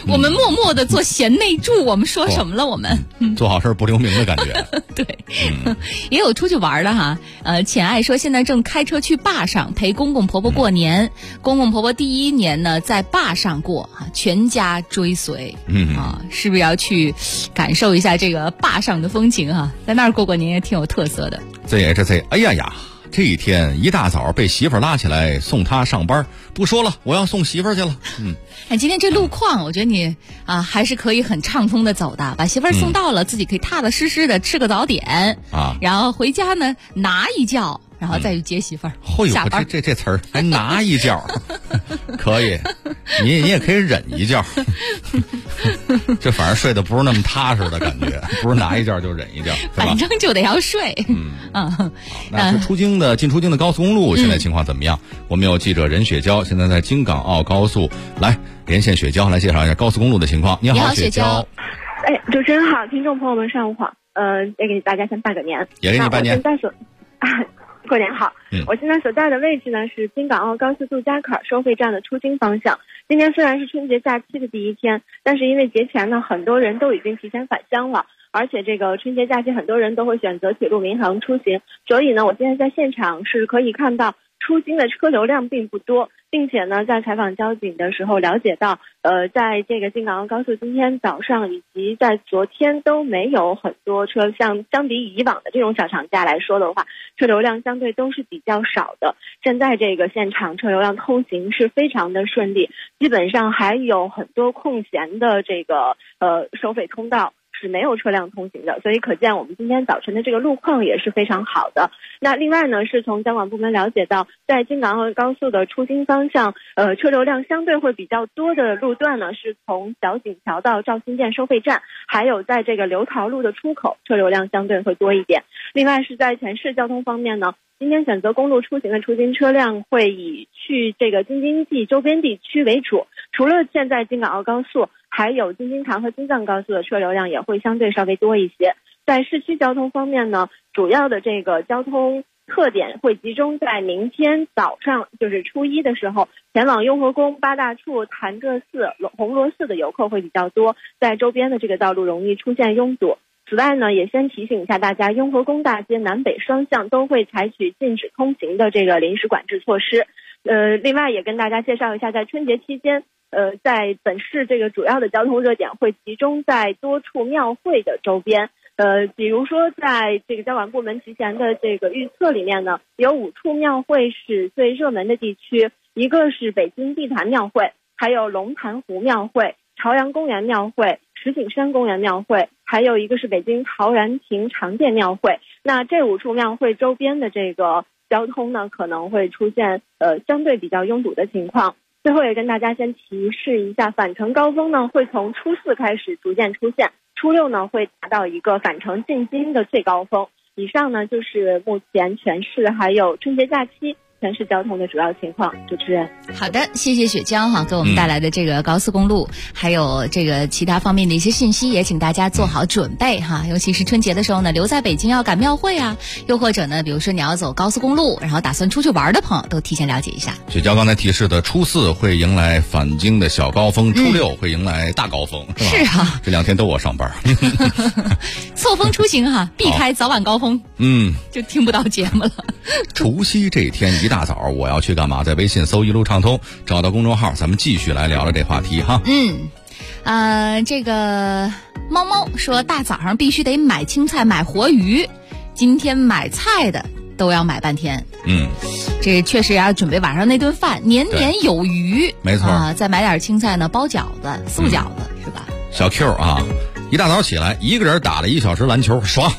我们默默的做贤内助，我们说什么了？我们做好事不留名的感觉。 对，也有出去玩的哈。浅爱说现在正开车去坝上陪公公婆婆过年，公公婆婆第一年呢在坝上过，全家追随。是不是要去感受一下这个坝上的风情哈？在那儿过年也挺有特色的。 哎呀，这一天一大早被媳妇儿拉起来送她上班，不说了，我要送媳妇儿去了。 今天这路况我觉得你还是可以很畅通的走的，把媳妇儿送到了，自己可以踏踏实实的吃个早点然后回家呢拿一觉，然后再去接媳妇儿下班。 这词儿还拿一觉可以，你也可以忍一觉这反正睡得不是那么踏实的感觉，不是拿一觉就忍一觉， 反正就得要睡。 那是进出京的高速公路现在情况怎么样？我们有记者任雪娇，现在在京港澳高速来连线雪娇来介绍一下高速公路的情况。你好，雪娇。 主持人好，听众朋友们上午好。也给大家先拜个年， 也给你拜年。 过年好。我现在所在的位置呢是京港澳高速杜家坎收费站的出京方向。今天虽然是春节假期的第一天，但是因为节前呢很多人都已经提前返乡了，而且这个春节假期很多人都会选择铁路民航出行，所以呢我现在在现场是可以看到出京的车流量并不多，并且呢在采访交警的时候了解到在这个京港澳高速今天早上以及在昨天都没有很多车，相比以往的这种小长假来说的话，车流量相对都是比较少的。现在这个现场车流量通行是非常的顺利，基本上还有很多空闲的这个收费通道是没有车辆通行的，所以可见我们今天早晨的这个路况也是非常好的。那另外呢，是从交管部门了解到，在京港澳高速的出京方向，车流量相对会比较多的路段呢，是从小井桥到肇兴店收费站，还有在这个刘桃路的出口，车流量相对会多一点。另外是在全市交通方面呢，今天选择公路出行的出京车辆会以去这个京津冀周边地区为主，除了现在京港澳高速，还有京津塘和京藏高速的车流量也会相对稍微多一些。在市区交通方面呢，主要的这个交通特点会集中在明天早上，就是初一的时候，前往雍和宫、八大处、潭柘寺、红螺寺的游客会比较多，在周边的这个道路容易出现拥堵。此外呢，也先提醒一下大家，雍和宫大街南北双向都会采取禁止通行的这个临时管制措施。另外也跟大家介绍一下，在春节期间，在本市这个主要的交通热点会集中在多处庙会的周边。比如说在这个交管部门提前的这个预测里面呢，有5处庙会是最热门的地区，一个是北京地坛庙会，还有龙潭湖庙会、朝阳公园庙会、石景山公园庙会，还有一个是北京陶然亭长殿庙会。那这5处庙会周边的这个交通呢，可能会出现相对比较拥堵的情况。最后也跟大家先提示一下，返程高峰呢会从初4开始逐渐出现，初6呢会达到一个返程进京的最高峰。以上呢就是目前全市还有春节假期全市交通的主要情况。主持人， 好的，谢谢雪娇给我们带来的这个高速公路还有这个其他方面的一些信息，也请大家做好准备尤其是春节的时候呢，留在北京要赶庙会又或者呢比如说你要走高速公路然后打算出去玩的朋友都提前了解一下。 雪娇刚才提示的初4会迎来返京的小高峰，初6会迎来大高峰，是吧？这2天都我上班错峰出行避开早晚高峰就听不到节目了。 除夕这一天一大早我要去干嘛？在微信搜一路畅通，找到公众号，咱们继续来聊聊这话题这个猫猫说大早上必须得买青菜买活鱼，今天买菜的都要买半天。这确实要准备晚上那顿饭，年年有余。 没错再买点青菜呢，包饺子、素饺子是吧？ 小 Q 一大早起来一个人打了1小时篮球，爽。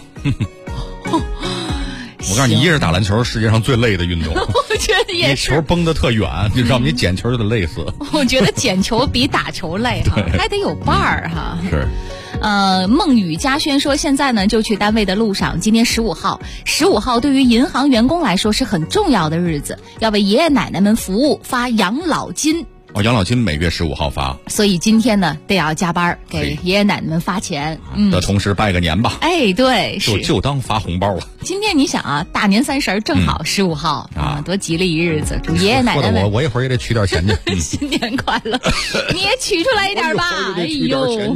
我告诉你，一个人打篮球是世界上最累的运动。 我觉得也是， 那球崩得特远，你知道吗？你捡球就得累死。 我觉得捡球比打球累还得有伴儿是。 孟雨嘉轩说，现在呢就去单位的路上，今天15号对于银行员工来说是很重要的日子，要为爷爷奶奶们服务，发养老金。 哦，养老金每月15号发， 所以今天呢得要加班给爷爷奶奶们发钱。 的同时拜个年吧。 哎，对， 就当发红包了。 今天你想啊，大年30正好15号啊，多吉利一日子，祝爷爷奶奶们。 我一会儿也得取点钱去。 新年快乐！你也取出来一点吧。 哎呦，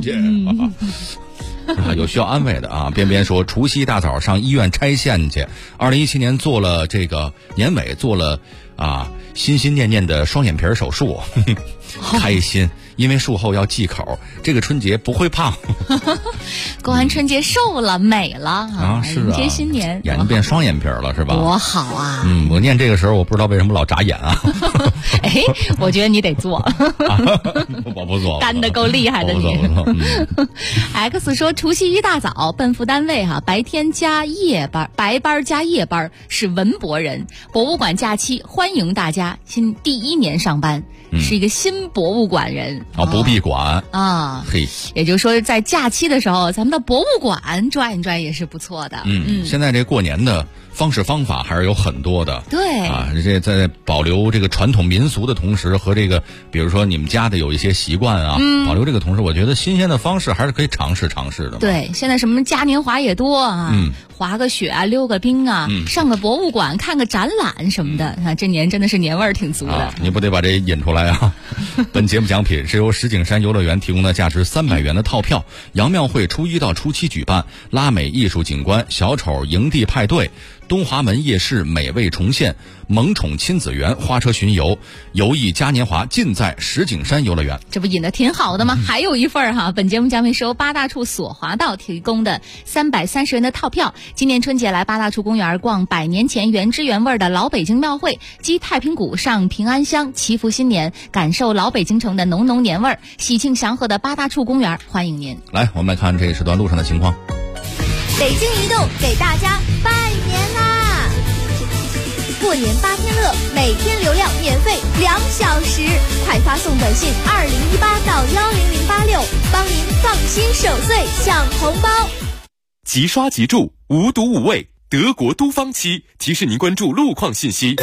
有需要安慰的啊！边边说，除夕一大早上医院拆线去。2017年做了这个年尾做了心心念念的双眼皮手术，开心，因为术后要忌口，这个春节不会胖。 过完春节瘦了美了是啊， 迎接新年， 眼睛变双眼皮了是吧？ 多好啊！ 我念这个时候我不知道为什么老眨眼啊。 哎，我觉得你得做。 我不做， 干得够厉害的你。X 说，除夕一大早奔赴单位白天加夜班，白班加夜班，是文博人。博物馆假期欢迎大家第一年上班，是一个新博物馆人不闭馆嘿， 也就是说在假期的时候咱们的博物馆转一转也是不错的。 现在这过年的方式方法还是有很多的。 对这在保留这个传统民俗的同时，和这个比如说你们家的有一些习惯保留这个同时，我觉得新鲜的方式还是可以尝试尝试的。 对，现在什么嘉年华也多滑个雪溜个冰上个博物馆看个展览什么的这年真的是年味儿挺足的。 你不得把这引出来啊。本节目奖品是由石景山游乐园提供的价值300元的套票，杨庙会初1到初7举办拉美艺术景观、小丑营地派对、东华门夜市美味重现、萌宠亲子园花车巡游、游艺嘉年华，尽在石景山游乐园。 这不引得挺好的吗？还有一份本节目奖品是由八大处索华道提供的330元的套票。今年春节来八大处公园逛100年前原汁原味的老北京庙会，击太平鼓，上平安香，祈福新年，感受老北京城的浓浓年味儿。喜庆祥和的八大处公园欢迎您。 来，我们来看这时段路上的情况。 北京移动给大家拜年啦！过年8天乐，每天流量免费2小时，快发送短信2018到10086，帮您放心守岁享红包。 即刷即住，无毒无味，德国都芳漆提示您关注路况信息。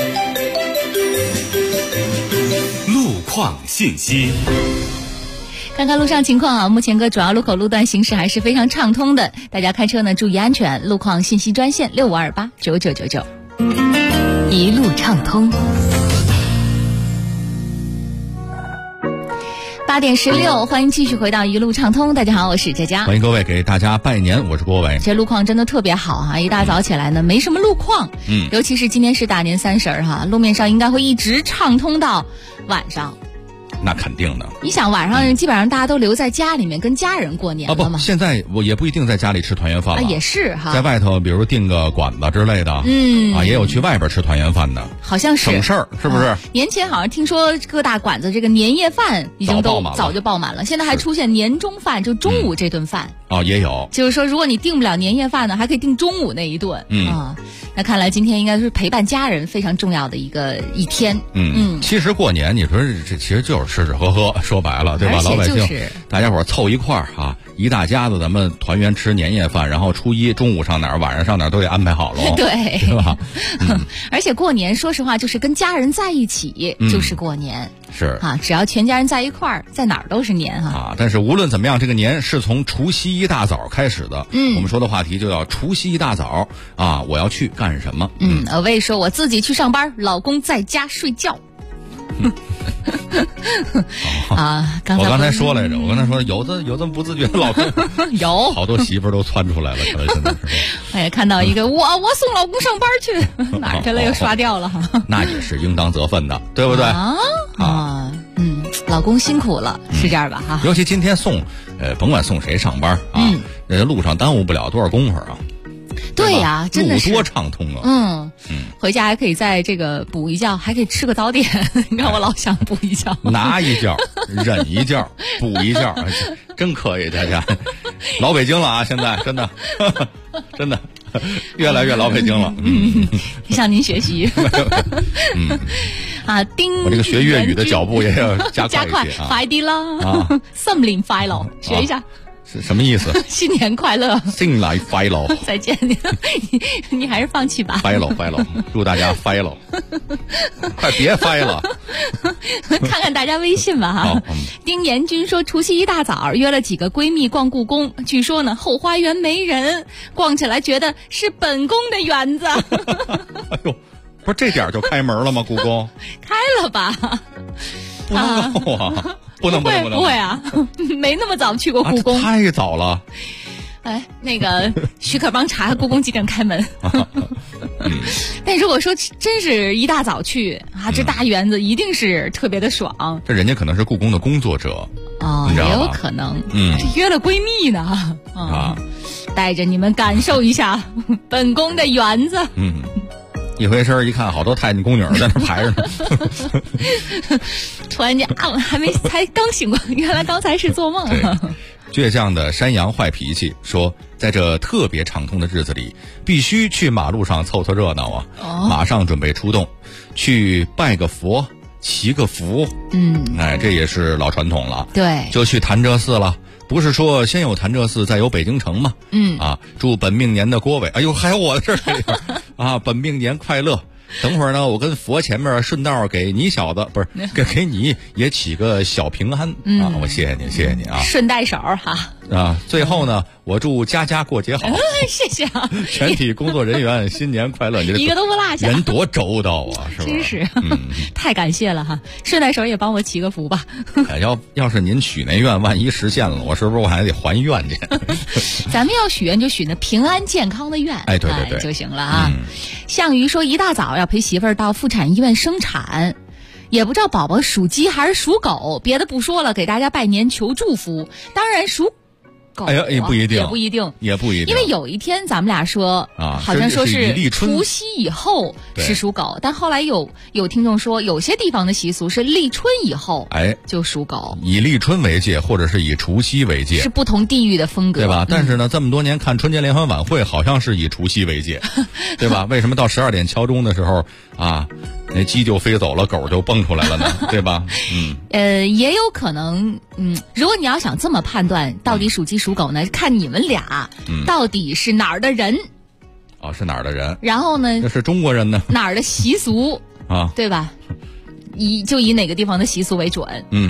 路况信息。 看看路上情况目前各主要路口路段行驶还是非常畅通的，大家开车呢注意安全。路况信息专线65289999， 一路畅通。 8点16，欢迎继续回到一路畅通。大家好，我是佳佳， 欢迎各位给大家拜年，我是郭伟。 这路况真的特别好一大早起来呢没什么路况，尤其是今天是大年30路面上应该会一直畅通到晚上。 那肯定的， 你想晚上基本上大家都留在家里面跟家人过年了嘛？ 现在我也不一定在家里吃团圆饭了， 也是在外头，比如订个馆子之类的，也有去外边吃团圆饭的， 好像是省事儿，是不是？ 年前好像听说各大馆子这个年夜饭已经都早就爆满了，现在还出现年中饭，就中午这顿饭也有， 就是说如果你订不了年夜饭呢，还可以订中午那一顿那看来今天应该是陪伴家人非常重要的一天。 其实过年你说这其实就是吃吃喝喝，说白了对吧？老百姓大家伙凑一块儿一大家子咱们团圆吃年夜饭，然后初一中午上哪儿，晚上上哪儿都得安排好了， 对， 是吧？ 而且过年说实话就是跟家人在一起就是过年。 是只要全家人在一块儿，在哪儿都是年但是无论怎么样，这个年是从除夕一大早开始的。我们说的话题就叫除夕一大早我要去干什么？ 我为说我自己去上班，老公在家睡觉。 我刚才说来着，我刚才说有这么不自觉的老公， 有好多媳妇儿都窜出来了，可能现在是。 看到一个我送老公上班去，哪儿去了又刷掉了那也是应当责分的，对不对？ 老公辛苦了，是这样吧尤其今天甭管送谁上班路上耽误不了多少功夫对呀，真的是路多畅通啊！ 回家还可以在这个补一觉，还可以吃个早点。你看我老想补一觉， 拿一觉，忍一觉，补一觉，真可以，大家老北京了现在真的真的越来越老北京了。 向您学习。 我这个学粤语的脚步也要加快一些快啲啦，心连快樂，學一下。 是什么意思？ 新年快乐， 新来快乐。 再见，你还是放弃吧。 快乐，祝大家快乐。快别掰了， 看看大家微信吧哈。丁延军说，除夕一大早约了几个闺蜜逛故宫，据说呢后花园没人，逛起来觉得是本宫的园子。 哎呦，不是这点就开门了吗？故宫开了吧？ 不能够啊，不会啊，没那么早去过故宫， 太早了。 哎，那个许可帮查故宫几点开门？但如果说真是一大早去啊，这大园子一定是特别的爽。 这人家可能是故宫的工作者哦，也有可能。这约了闺蜜呢啊，带着你们感受一下本宫的园子。 一回身一看，好多太监宫女在那排着呢。 突然间啊，才刚醒过，原来刚才是做梦。 倔强的山羊坏脾气说，在这特别长通的日子里，必须去马路上凑凑热闹啊！马上准备出动，去拜个佛，祈个福。哎，这也是老传统了。 对， 就去潭柘寺了。不是说先有潭柘寺，再有北京城吗？祝本命年的郭伟，哎呦，还有我的事儿啊！本命年快乐。等会儿呢，我跟佛前面顺道给你小子，不是给你也起个小平安啊！我谢谢你啊！ 顺带手哈啊！最后呢，我祝家家过节好， 谢谢啊！ 全体工作人员新年快乐！ 一个都不落下， 人多周到啊，是吧？ 真是，太感谢了哈！顺带手也帮我祈个福吧。 要是您许那愿，万一实现了，我是不是我还得还愿去？ 咱们要许愿就许那平安健康的愿， 哎，对就行了啊！项羽说，一大早要陪媳妇儿到妇产医院生产，也不知道宝宝属鸡还是属狗，别的不说了，给大家拜年求祝福。当然属狗， 哎呀，也不一定， 因为有一天咱们俩说啊， 好像说是除夕以后是属狗，但后来有听众说，有些地方的习俗是立春以后， 哎， 就属狗， 以立春为界，或者是以除夕为界， 是不同地域的风格， 对吧？但是呢，这么多年看春节联欢晚会，好像是以除夕为界，对吧？为什么到12点敲钟的时候啊，那鸡就飞走了，狗就蹦出来了呢？对吧？ 也有可能，如果你要想这么判断，到底属鸡属狗呢？看你们俩到底是哪儿的人？ 哦，是哪儿的人？ 然后呢？ 那是中国人呢？ 哪儿的习俗啊？ 对吧？以哪个地方的习俗为准？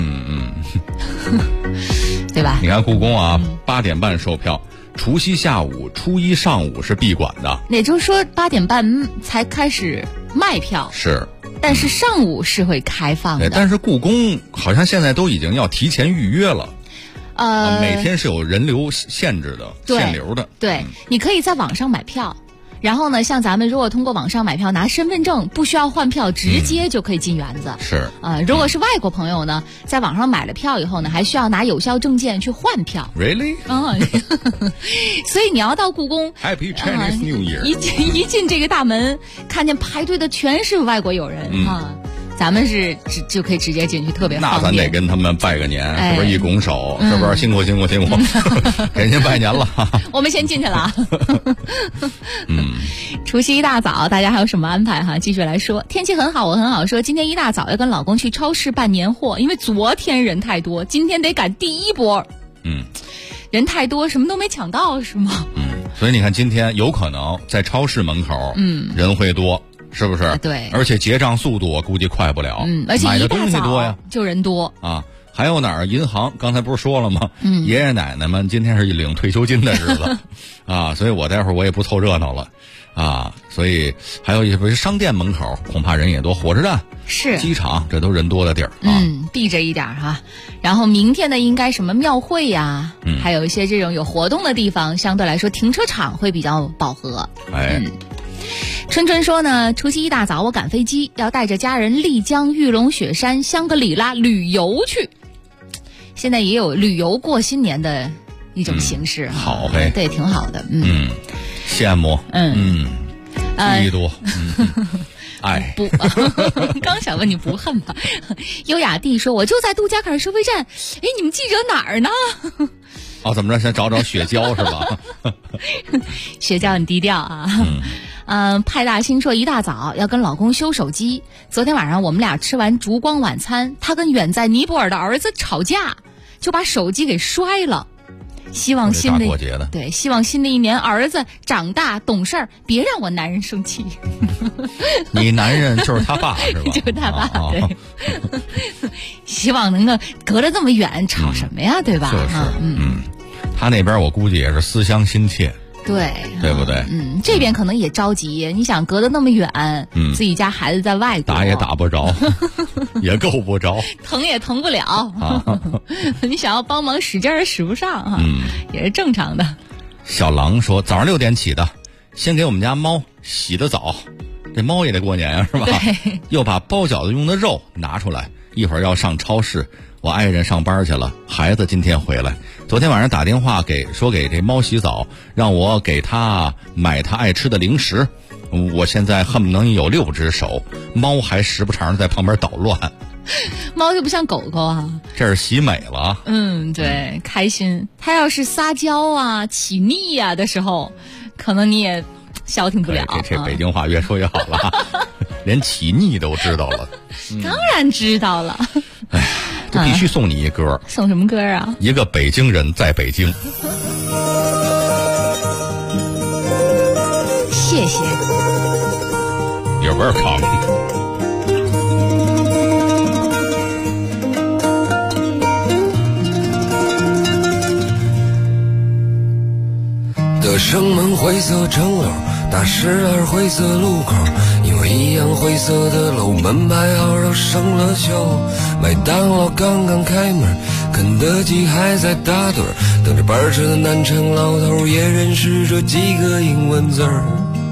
对吧？ 你看故宫啊，8点半售票，除夕下午、初一上午是闭馆的。 也就是说8点半才开始卖票。 是。 但是上午是会开放的。 但是故宫好像现在都已经要提前预约了。每天是有人流限制的，限流的。 对，你可以在网上买票。然后呢，像咱们如果通过网上买票拿身份证，不需要换票，直接就可以进园子。 是如果是外国朋友呢，在网上买了票以后呢，还需要拿有效证件去换票。 Really？ 所以你要到故宫 Happy Chinese New Year， 一进这个大门，看见排队的全是外国友人啊。咱们就可以直接进去，特别方便。 那咱得跟他们拜个年，是不是一拱手，是不是辛苦，给您拜年了。 我们先进去了啊。除夕一大早，大家还有什么安排哈？继续来说，天气很好，我很好说，今天一大早要跟老公去超市办年货，因为昨天人太多，今天得赶第一波。人太多，什么都没抢到，是吗？ 所以你看，今天有可能在超市门口，人会多。是不是？ 对， 而且结账速度我估计快不了。 而且买的东西多呀， 就人多啊。还有哪儿？银行刚才不是说了吗？爷爷奶奶们今天是领退休金的日子啊，所以我待会儿我也不凑热闹了啊。所以还有一些商店门口恐怕人也多，火车站是机场，这都人多的地儿啊。 避着一点哈。然后明天呢，应该什么庙会呀，还有一些这种有活动的地方，相对来说停车场会比较饱和。春春说呢，除夕一大早我赶飞机，要带着家人丽江、玉龙雪山、香格里拉旅游去。现在也有旅游过新年的一种形式， 好呗， 对，挺好的。 羡慕，嫉妒，哎， 不，刚想问你不恨吧？优雅地说，我就在杜家坎收费站。哎，你们记者哪儿呢？ 哦，怎么着？先找找雪娇是吧？ 雪娇很低调啊。派大星说，一大早要跟老公修手机。昨天晚上我们俩吃完烛光晚餐，他跟远在尼泊尔的儿子吵架，就把手机给摔了。 希望新的过节的， 对，希望新的一年儿子长大懂事儿，别让我男人生气。 你男人就是他爸是吧？ 就是他爸，对。希望能够隔着这么远，吵什么呀，对吧？ 就是，他那边我估计也是思乡心切。对不对？ 这边可能也着急。你想隔得那么远，自己家孩子在外国， 打也打不着，也够不着， 疼也疼不了。你想要帮忙使劲儿使不上也是正常的。 小狼说，早上6点起的，先给我们家猫洗的澡，这猫也得过年啊，是吧？ 对。 又把包饺子用的肉拿出来，一会儿要上超市。我爱人上班去了，孩子今天回来。昨天晚上打电话给这猫洗澡，让我给他买他爱吃的零食。我现在恨不能有6只手，猫还时不常在旁边捣乱。 猫就不像狗狗啊， 这是洗美了。 对，开心。它要是撒娇啊、起腻啊的时候，可能你也消停不了。 这北京话越说越好了，连起腻都知道了。 当然知道了。 哎，这必须送你一歌。 送什么歌啊？ 一个北京人在北京。 谢谢。 有味儿胖。 德胜门灰色城楼，大12灰色路口，因为一样灰色的楼，门牌号都生了锈。麦当劳刚刚开门，肯德基还在打盹，等着班车的南城老头也认识这几个英文字儿。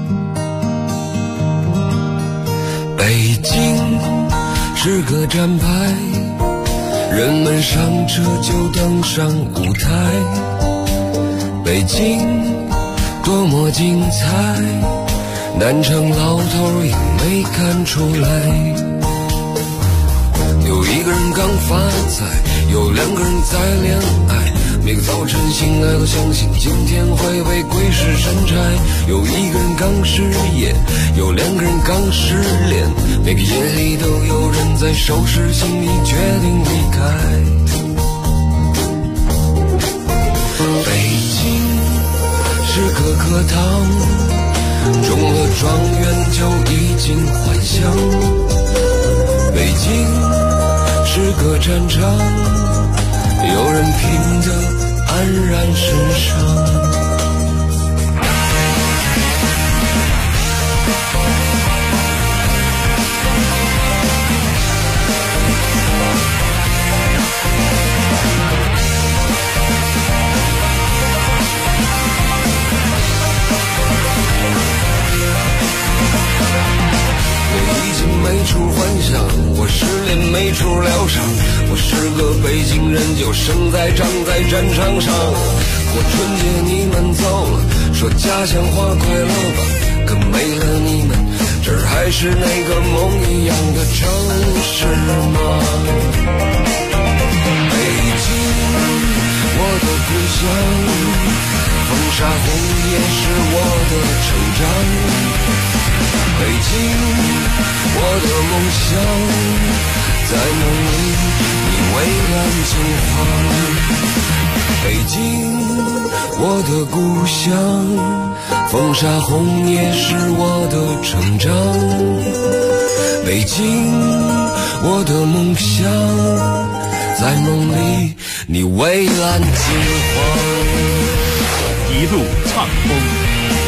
北京是个站牌，人们上车就登上舞台。北京多么精彩，南城老头也没看出来。有一个人刚发财，有2个人在恋爱，每个早晨醒来都相信今天会被鬼使神差。有一个人刚失业，有2个人刚失恋，每个夜里都有人在收拾行李决定离开。北京是个课堂，中了状元就已经还乡。北京是个战场，有人拼得黯然神伤。没处幻想，我失恋没处疗伤，我是个北京人，就生在长在战场上。过春节你们走了，说家乡话快乐吧，可没了你们，这儿还是那个梦一样的城市吗？北京，我的故乡，风沙红也是我的成长。北京，我的梦想，在梦里你蔚蓝金黄。北京，我的故乡，风沙红也是我的成长。北京，我的梦想，在梦里你蔚蓝金黄。 一路畅通。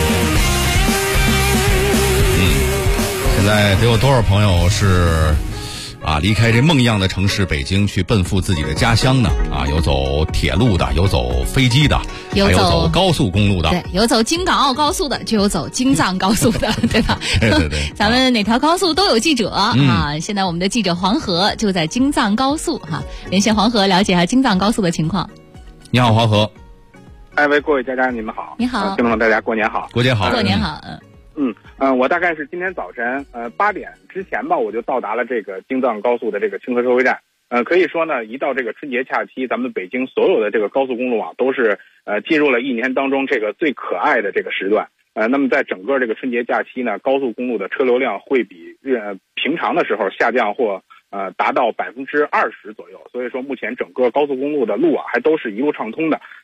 现在得有多少朋友是离开这梦一样的城市北京，去奔赴自己的家乡呢？有走铁路的，有走飞机的，还有走高速公路的。 对，有走京港澳高速的，就有走京藏高速的，对吧？ 对。 咱们哪条高速都有记者现在我们的记者黄河就在京藏高速连线黄河，了解一下京藏高速的情况。 你好，黄河。 喂，各位家人，你们好。 你好， 听众大家过年好。 过年好。 过年好。 我大概是今天早晨8点之前吧，我就到达了这个京藏高速的这个清河收费站。可以说呢，一到这个春节假期，咱们北京所有的这个高速公路网都是进入了一年当中这个最可爱的这个时段。那么在整个这个春节假期呢，高速公路的车流量会比平常的时候下降或达到20%左右。所以说目前整个高速公路的路还都是一路畅通的。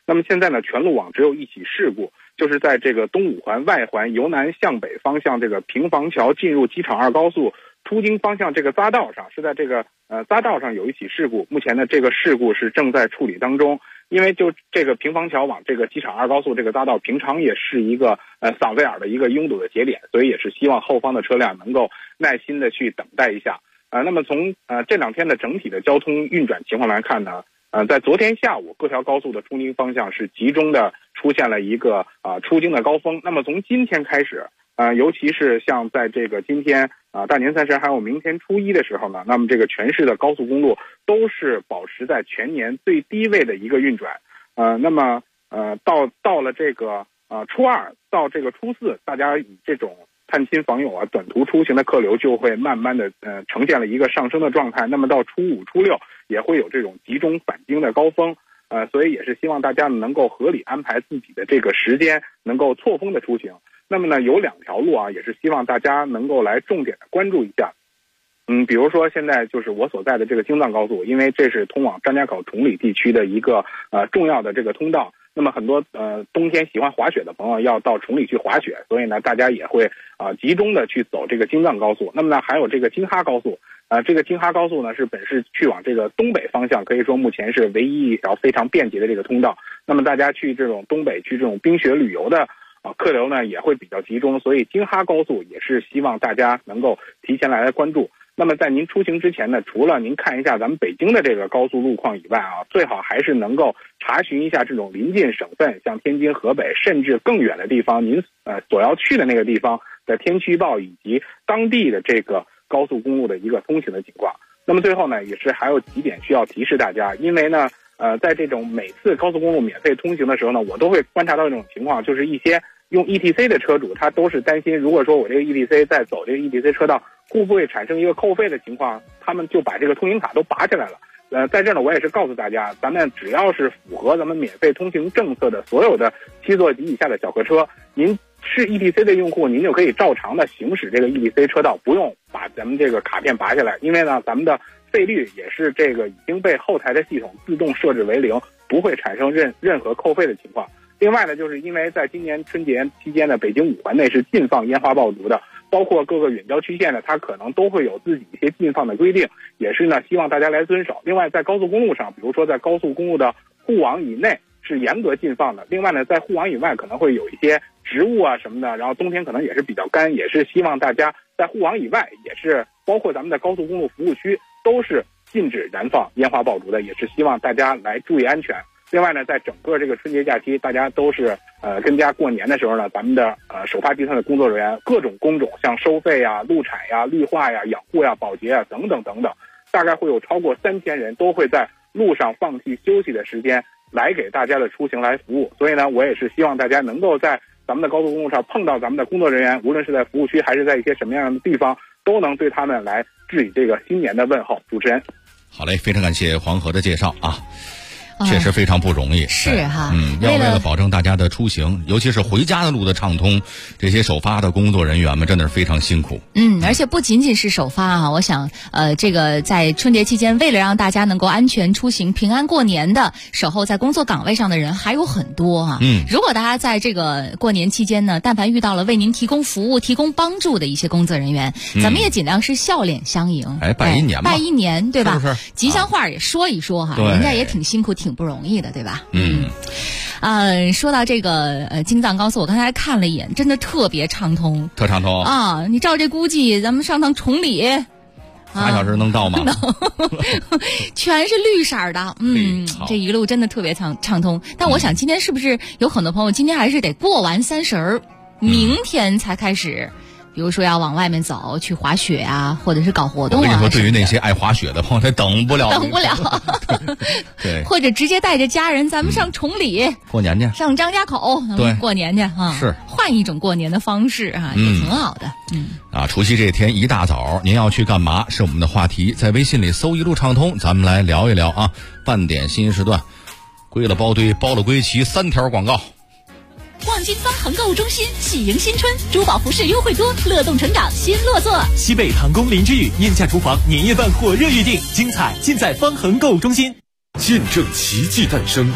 那么现在呢，全路网只有一起事故，就是在这个东五环外环由南向北方向这个平房桥进入机场2高速出京方向这个匝道上，是在这个匝道上有一起事故。目前呢，这个事故是正在处理当中。因为就这个平房桥往这个机场2高速这个匝道，平常也是一个嗓子眼的一个拥堵的节点，所以也是希望后方的车辆能够耐心的去等待一下。那么从这2天的整体的交通运转情况来看呢，在昨天下午各条高速的出京方向是集中的出现了一个出京的高峰。那么从今天开始，尤其是像在这个今天大年30还有明天初一的时候呢，那么这个全市的高速公路都是保持在全年最低位的一个运转。那么到了这个初2到这个初4，大家以这种探亲访友短途出行的客流就会慢慢的呈现了一个上升的状态。那么到初5、初6也会有这种集中返京的高峰。所以也是希望大家能够合理安排自己的这个时间，能够错峰的出行。那么呢，有2条路也是希望大家能够来重点的关注一下。比如说现在就是我所在的这个京藏高速，因为这是通往张家口崇礼地区的一个重要的这个通道。那么很多冬天喜欢滑雪的朋友要到崇礼去滑雪，所以呢大家也会集中的去走这个京藏高速。那么呢还有这个京哈高速，这个京哈高速呢是本市去往这个东北方向，可以说目前是唯一一条非常便捷的这个通道。那么大家去这种东北去这种冰雪旅游的客流呢也会比较集中，所以京哈高速也是希望大家能够提前来关注。那么在您出行之前呢，除了您看一下咱们北京的这个高速路况以外最好还是能够查询一下这种临近省份，像天津、河北，甚至更远的地方，您所要去的那个地方的天气预报以及当地的这个高速公路的一个通行的情况。那么最后呢，也是还有几点需要提示大家，因为呢在这种每次高速公路免费通行的时候呢，我都会观察到这种情况，就是一些用 ETC 的车主，他都是担心，如果说我这个 ETC 在走这个 ETC 车道，会不会产生一个扣费的情况，他们就把这个通行卡都拔起来了。在这呢，我也是告诉大家，咱们只要是符合咱们免费通行政策的所有的7座及以下的小客车，您是 ETC 的用户，您就可以照常的行驶这个 ETC 车道，不用把咱们这个卡片拔下来，因为呢，咱们的费率也是这个已经被后台的系统自动设置为0，不会产生任何扣费的情况。另外呢，就是因为在今年春节期间呢，北京5环内是禁放烟花爆竹的，包括各个远郊区县呢，它可能都会有自己一些禁放的规定，也是呢希望大家来遵守。另外在高速公路上，比如说在高速公路的护网以内是严格禁放的，另外呢在护网以外可能会有一些植物什么的，然后冬天可能也是比较干，也是希望大家在护网以外，也是包括咱们的高速公路服务区都是禁止燃放烟花爆竹的，也是希望大家来注意安全。另外呢，在整个这个春节假期，大家都是跟家过年的时候呢，咱们的首发集团的工作人员，各种工种，像收费路采绿化养护保洁等等等等，大概会有超过3000人都会在路上放弃休息的时间来给大家的出行来服务。所以呢，我也是希望大家能够在咱们的高速公路上碰到咱们的工作人员，无论是在服务区还是在一些什么样的地方，都能对他们来致以这个新年的问候。主持人， 好嘞，非常感谢黄河的介绍确实非常不容易， 是哈。 要为了保证大家的出行，尤其是回家的路的畅通，这些首发的工作人员们真的是非常辛苦。 而且不仅仅是首发我想这个在春节期间，为了让大家能够安全出行、平安过年的守候在工作岗位上的人还有很多如果大家在这个过年期间呢，但凡遇到了为您提供服务、提供帮助的一些工作人员，咱们也尽量是笑脸相迎， 拜一年嘛， 拜一年，对吧？ 是不是？ 吉祥话也说一说人家也挺辛苦、挺不容易的，对吧？说到这个京藏高速，我刚才看了一眼，真的特别畅通， 特畅通你照这估计，咱们上趟崇礼 3小时能到吗？ 全是绿色的，这一路真的特别畅通。但我想今天是不是有很多朋友今天还是得过完30，明天才开始。比如说要往外面走去滑雪或者是搞活动我跟你说，对于那些爱滑雪的朋友，他等不了对，或者直接带着家人咱们上崇礼过年去， 上张家口对过年去是换一种过年的方式也挺好的。 除夕这天一大早您要去干嘛是我们的话题，在微信里搜一路畅通，咱们来聊一聊半点新时段，归了包堆，包了归齐，3条广告。 望京方恒购物中心喜迎新春，珠宝服饰优惠多，乐动成长新落座。 西北唐宫林之宇燕价厨房年夜饭火热预定，精彩尽在方恒购物中心。 见证奇迹诞生，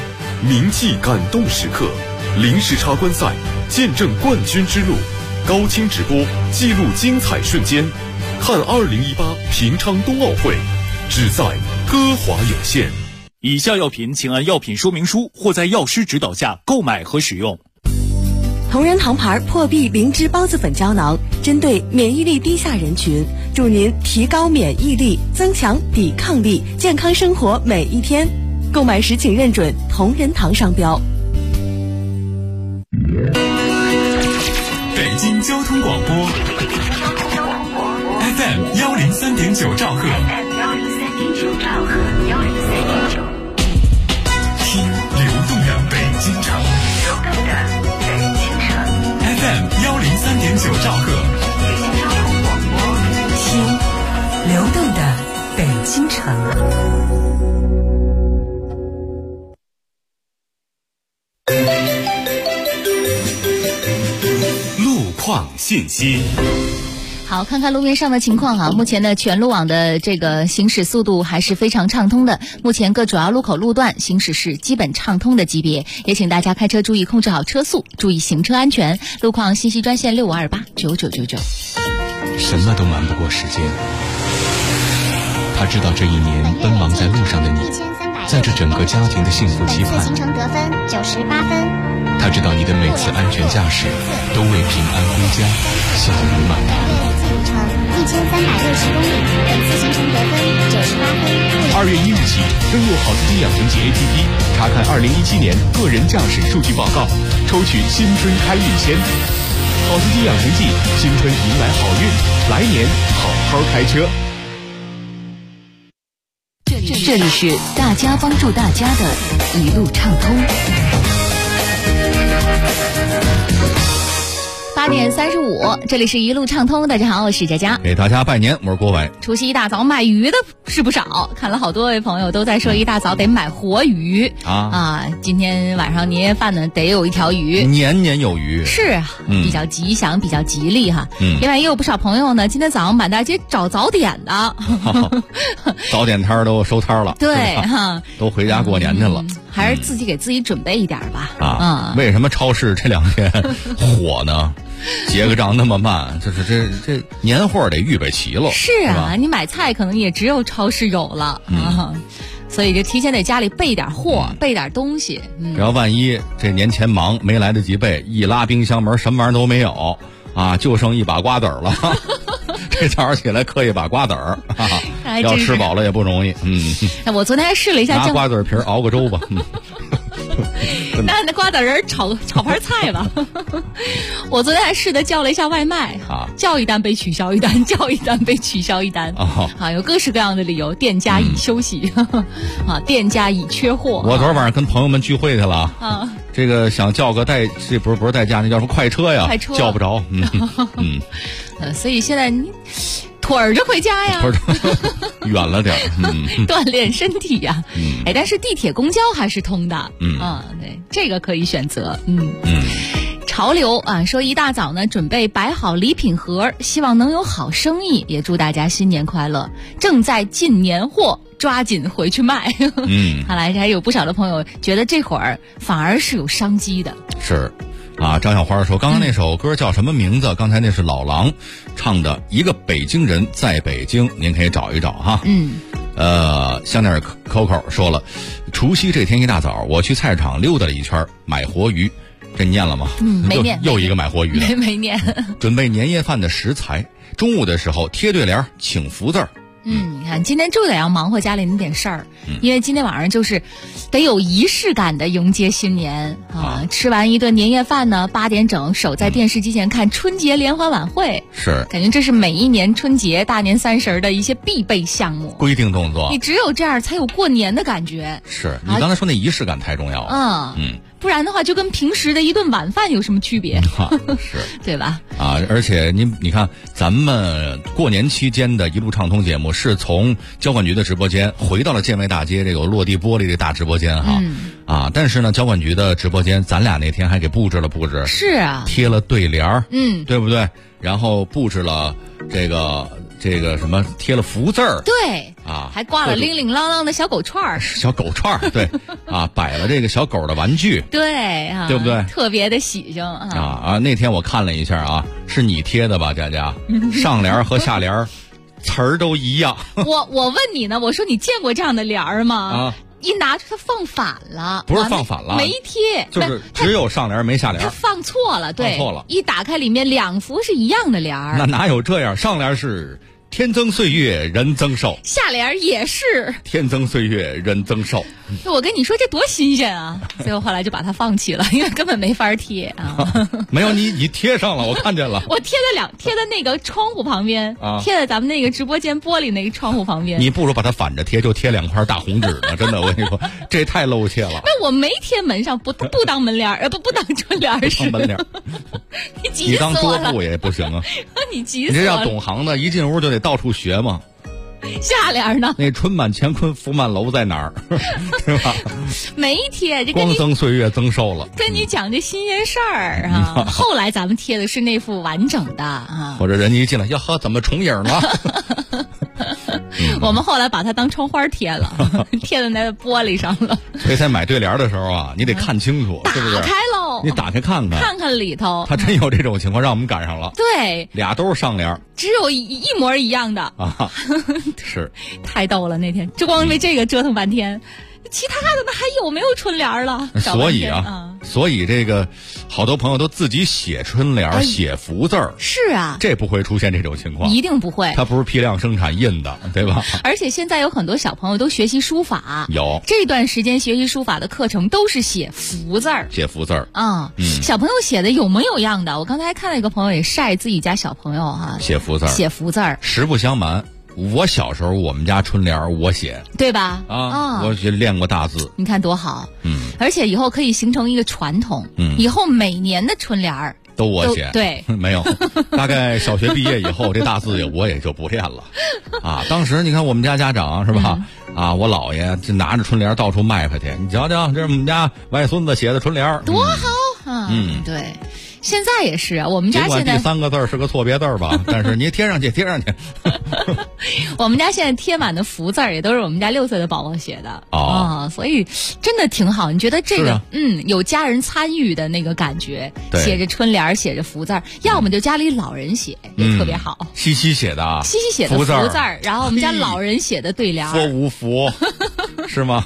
铭记感动时刻，零时差观赛，见证冠军之路，高清直播记录精彩瞬间，看2018平昌冬奥会，只在歌华有线。 以下药品请按药品说明书或在药师指导下购买和使用。 同仁堂牌破壁灵芝孢子粉胶囊，针对免疫力低下人群，助您提高免疫力，增强抵抗力，健康生活每一天。购买时请认准同仁堂商标。 北京交通广播 FM 103.9兆赫，听流动的北京城。FM 103.9兆赫， 听流动的北京城。 路况信息。 好，看看路面上的情况啊。目前呢，全路网的这个行驶速度还是非常畅通的。目前各主要路口路段行驶是基本畅通的级别，也请大家开车注意控制好车速，注意行车安全。路况信息专线65289999。 什么都瞒不过时间。他知道这一年奔忙在路上的你，在这整个家庭的幸福期盼。 行程得分98分。 他知道你的每次安全驾驶都为平安归家笑容满堂。 1360公里，本次行程得分98分。 2月1日起，登录好司机养成记 APP， 查看2017年个人驾驶数据报告，抽取新春开运签。好司机养成记，新春迎来好运，来年好好开车。 这里是大家帮助大家的一路畅通。 8点35，这里是一路畅通。大家好，我是佳佳， 给大家拜年，我是郭伟。 除夕一大早买鱼的是不少，看了好多位朋友都在说一大早得买活鱼啊。今天晚上年夜饭呢，得有一条鱼， 年年有余， 是啊，比较吉祥，比较吉利哈。另外也有不少朋友呢，今天早上满大街找早点的， 早点摊都收摊了， 对哈， 都回家过年去了。 还是自己给自己准备一点吧。 为什么超市这2天火呢？结个账那么慢，这年货得预备齐了。 是啊，你买菜可能也只有超市有了所以就提前得家里备点货，备点东西。 然后万一这年前忙没来得及备，一拉冰箱门什么玩意儿都没有啊，就剩一把瓜子儿了。这早上起来嗑一把瓜子儿要吃饱了也不容易。 我昨天还试了一下， 拿瓜子皮熬个粥吧。 那瓜子仁炒盘菜吧。我昨天还试着叫了一下外卖叫一单被取消一单，叫一单被取消一单有各式各样的理由，店家已休息店家已缺货。 我昨天晚上跟朋友们聚会去了这个想叫个这不是代驾，那叫什么快车呀？ 快车叫不着。 所以现在你腿儿着回家呀， 远了点锻炼身体呀。但是地铁公交还是通的。对，这个可以选择。潮流说一大早呢准备摆好礼品盒，希望能有好生意，也祝大家新年快乐。正在进年货，抓紧回去卖。看来还有不少的朋友觉得这会儿反而是有商机的。 是张小花说，刚刚那首歌叫什么名字？刚才那是老狼唱的《一个北京人在北京》，您可以找一找哈。香奈儿 Coco 说了，除夕这天一大早，我去菜市场溜达了一圈，买活鱼。这念了吗？ 没念。 又一个买活鱼的。 没念。 准备年夜饭的食材，中午的时候贴对联，请福字儿。 你看今天就得要忙活家里那点事儿，因为今天晚上就是得有仪式感的迎接新年吃完一顿年夜饭呢，8点整守在电视机前看春节联欢晚会， 是感觉这是每一年春节大年30的一些必备项目， 规定动作。 你只有这样才有过年的感觉。 是你刚才说那仪式感太重要了。 不然的话就跟平时的一顿晚饭有什么区别？ 是对吧？ 而且你看咱们过年期间的一路畅通节目是从交管局的直播间回到了建外大街这个落地玻璃的大直播间但是呢交管局的直播间咱俩那天还给布置了布置， 是啊， 贴了对联对不对？然后布置了这个什么贴了福字儿， 对， 啊， 还挂了铃铃啷啷的小狗串儿。 小狗串儿，对啊，摆了这个小狗的玩具， 对啊， 对不对？ 特别的喜庆啊！ 那天我看了一下啊，是你贴的吧，佳佳？上联和下联词儿都一样。 我问你呢，我说你见过这样的联儿吗？ 啊。 一拿出它放反了， 不是放反了， 没贴， 就是只有上联没下联。 它放错了，对， 放错了。 一打开里面两幅是一样的联儿， 那哪有这样？上联是天增岁月人增寿， 下联也是天增岁月人增寿。 我跟你说这多新鲜啊！所以我后来就把它放弃了，因为根本没法贴啊。 没有你贴上了，我看见了。 我贴在那个窗户旁边，贴在咱们那个直播间玻璃那个窗户旁边。 你不如把它反着贴，就贴2块大红纸呢。真的，我跟你说，这太露怯了。 那我没贴门上，不当门帘儿，不当春联儿， 当门帘儿。你当桌布也不行啊！ 你急死我了！ 你这要懂行的，一进屋就得到处学嘛。 下联呢？ 那春满乾坤福满楼在哪儿？是吧？ 没贴，这光增岁月增寿了。 跟你讲这新鲜事儿啊！后来咱们贴的是那副完整的啊。 或者人家一进来，哟呵，怎么重影了？ 我们后来把它当窗花贴了，贴在那玻璃上了。 所以在买对联的时候啊，你得看清楚，是不是？ 打开喽， 你打开看看， 看看里头。 他真有这种情况，让我们赶上了。 对， 俩都是上联， 只有一模一样的啊。是， 太逗了那天，就光因为这个折腾半天。其他的呢还有没有春联了？ 所以这个好多朋友都自己写春联、写福字儿。 是啊， 这不会出现这种情况， 一定不会。 它不是批量生产印的，对吧？ 而且现在有很多小朋友都学习书法， 有这段时间学习书法的课程都是写福字儿， 写福字儿啊。小朋友写的有模有样的，我刚才看到一个朋友也晒自己家小朋友哈， 写福字儿， 写福字儿。 实不相瞒。我小时候，我们家春联我写， 对吧？ 我学练过大字， 你看多好。而且以后可以形成一个传统，以后每年的春联都我写。 对， 没有，大概小学毕业以后，这大字我也就不练了。当时你看我们家家长是吧？我姥爷就拿着春联到处卖去，你瞧瞧，这是我们家外孙子写的春联， 多好啊！对。现在也是，我们家现在第3个字是个错别字吧，但是你贴上去。 我们家现在贴满的福字也都是我们家6岁的宝宝写的所以真的挺好。你觉得这个有家人参与的那个感觉，写着春联，写着福字，要么就家里老人写也特别好。 西西写的福字，然后我们家老人写的对联。 佛无福是吗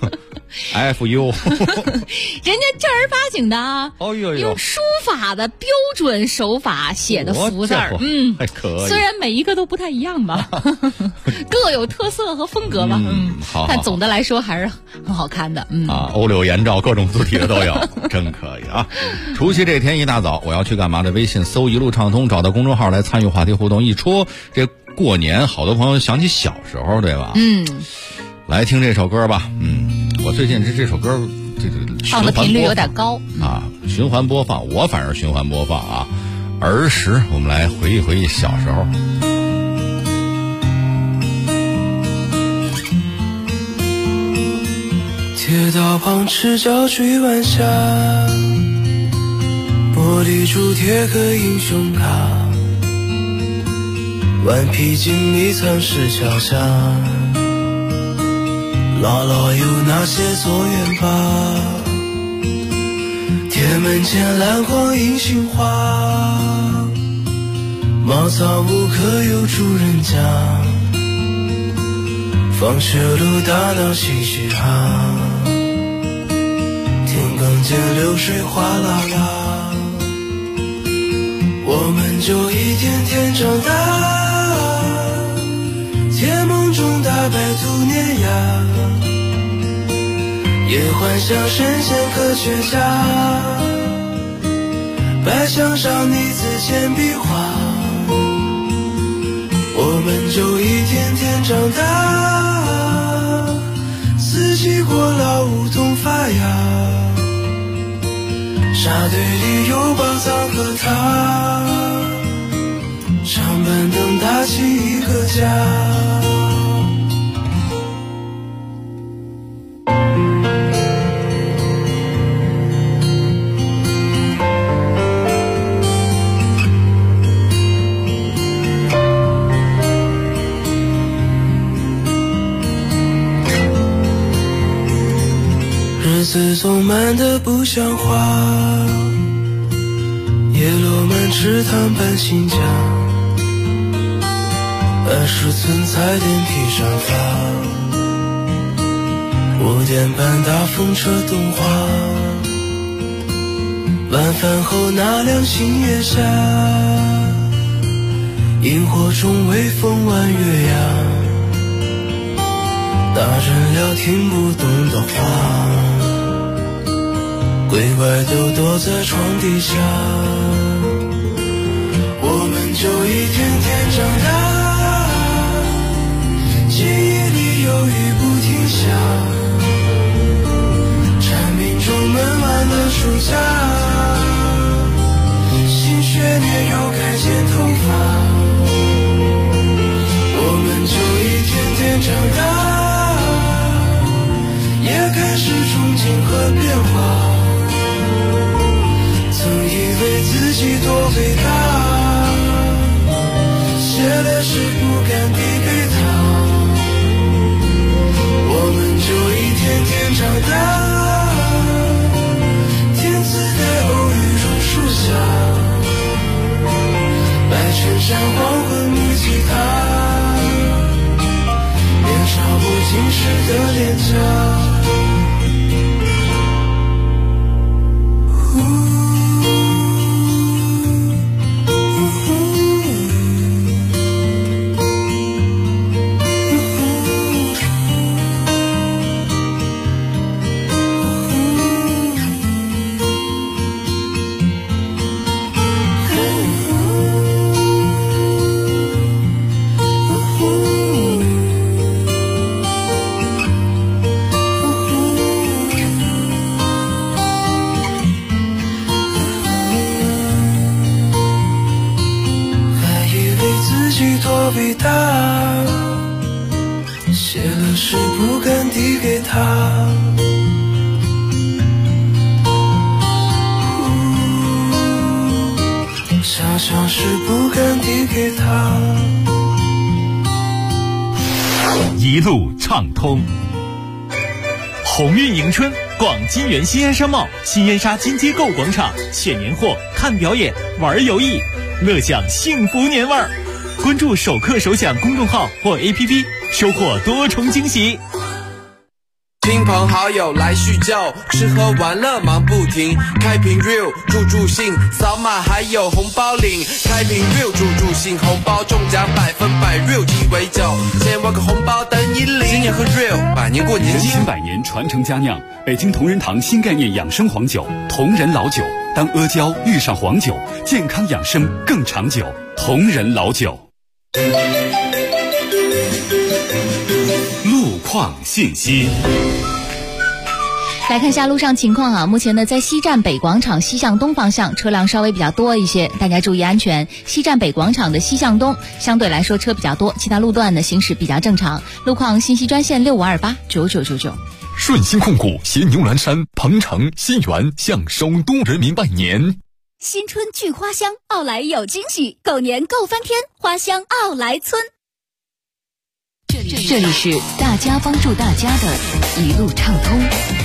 ？FU 人家正儿八经的用书法的标准手法写的福字儿， 还可以。 虽然每一个都不太一样吧，各有特色和风格吧， 好。 但总的来说还是很好看的， 欧柳颜照，各种字体的都有，真可以啊！除夕这天一大早，我要去干嘛的？微信搜一路畅通，找到公众号来参与话题互动。一说这过年，好多朋友想起小时候，对吧？来听这首歌吧，我最近这首歌放的频率有点高循环播放，我反正循环播放啊。儿时，我们来回忆回忆小时候。 铁道旁赤脚追晚霞，玻璃珠贴个英雄卡，顽皮筋迷藏石桥下，姥姥有那些作业吧，铁门前蓝黄银杏花，茅草屋可有住人家，放学路打闹嘻嘻哈，田埂间流水哗啦啦，我们就一天天长大，甜梦中大白兔碾压，也幻想神仙科学家，白墙上你字铅笔画，我们就一天天长大，四季过老梧桐发芽，沙堆里有宝藏和他，长板凳搭起一个家。 总慢得不像话，叶落满池塘般新疆，20寸彩电披上发，5点半大风车动画，晚饭后那辆星月下，萤火虫微风弯月牙，大人聊听不懂的话，鬼怪都躲在床底下，我们就一天天长大，记忆里犹豫不停下，蝉鸣中闷完了暑假，新学年又该剪头发，我们就一天天长大，也开始憧憬和变化，曾以为自己多伟大，写的诗不敢递给他，我们就一天天长大，天赐的偶遇榕树下，白衬衫黄昏木吉他，年少不经事的脸颊，伟大，写了诗不敢递给他，想想诗不敢递给他， 一路畅通。鸿运迎春，逛金源新安商贸新燕莎金街购物广场，选年货、看表演、玩游艺，乐享幸福年味儿。关注首客首享公众号或 APP， 收获多重惊喜。 亲朋好友来叙旧，吃喝玩乐忙不停，开瓶 real 助兴，扫码还有红包领，开瓶 real 助兴，红包中奖100%， real 鸡尾酒，先挖个红包等你领，新年喝 real， 百年过年轻， 人情百年传承佳酿，北京同仁堂新概念养生黄酒，同仁老酒，当阿胶遇上黄酒，健康养生更长久，同仁老酒。路况信息。 来看一下路上情况啊，目前呢，在西站北广场西向东方向车辆稍微比较多一些，大家注意安全。西站北广场的西向东相对来说车比较多，其他路段呢行驶比较正常。路况信息专线65289999。 顺鑫控股携牛栏山、鹏城、新源向首都人民拜年。 新春聚花香，奥莱有惊喜，狗年购翻天，花香奥莱村。 这里是大家帮助大家的一路畅通。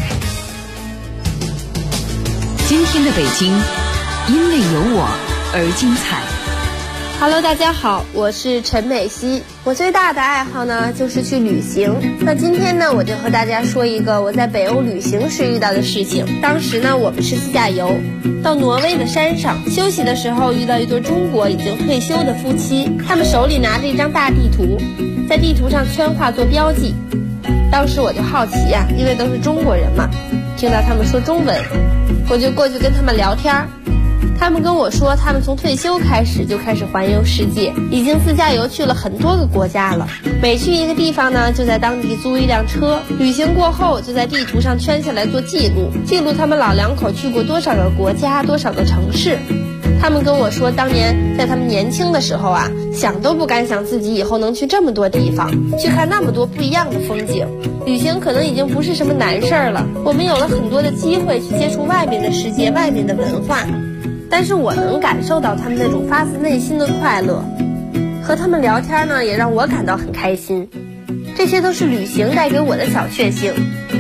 今天的北京，因为有我而精彩。 Hello， 大家好，我是陈美希。我最大的爱好呢，就是去旅行。那今天呢，我就和大家说一个我在北欧旅行时遇到的事情。当时呢，我们是自驾游，到挪威的山上休息的时候，遇到一对中国已经退休的夫妻，他们手里拿着一张大地图，在地图上圈画做标记。当时我就好奇呀，因为都是中国人嘛，听到他们说中文，我就过去跟他们聊天。他们跟我说，他们从退休开始就开始环游世界，已经自驾游去了很多个国家了。每去一个地方呢，就在当地租一辆车，旅行过后就在地图上圈下来做记录，记录他们老两口去过多少个国家，多少个城市。他们跟我说，当年在他们年轻的时候啊，想都不敢想自己以后能去这么多地方，去看那么多不一样的风景。旅行可能已经不是什么难事儿了，我们有了很多的机会去接触外面的世界，外面的文化。但是我能感受到他们那种发自内心的快乐，和他们聊天呢，也让我感到很开心。这些都是旅行带给我的小确幸。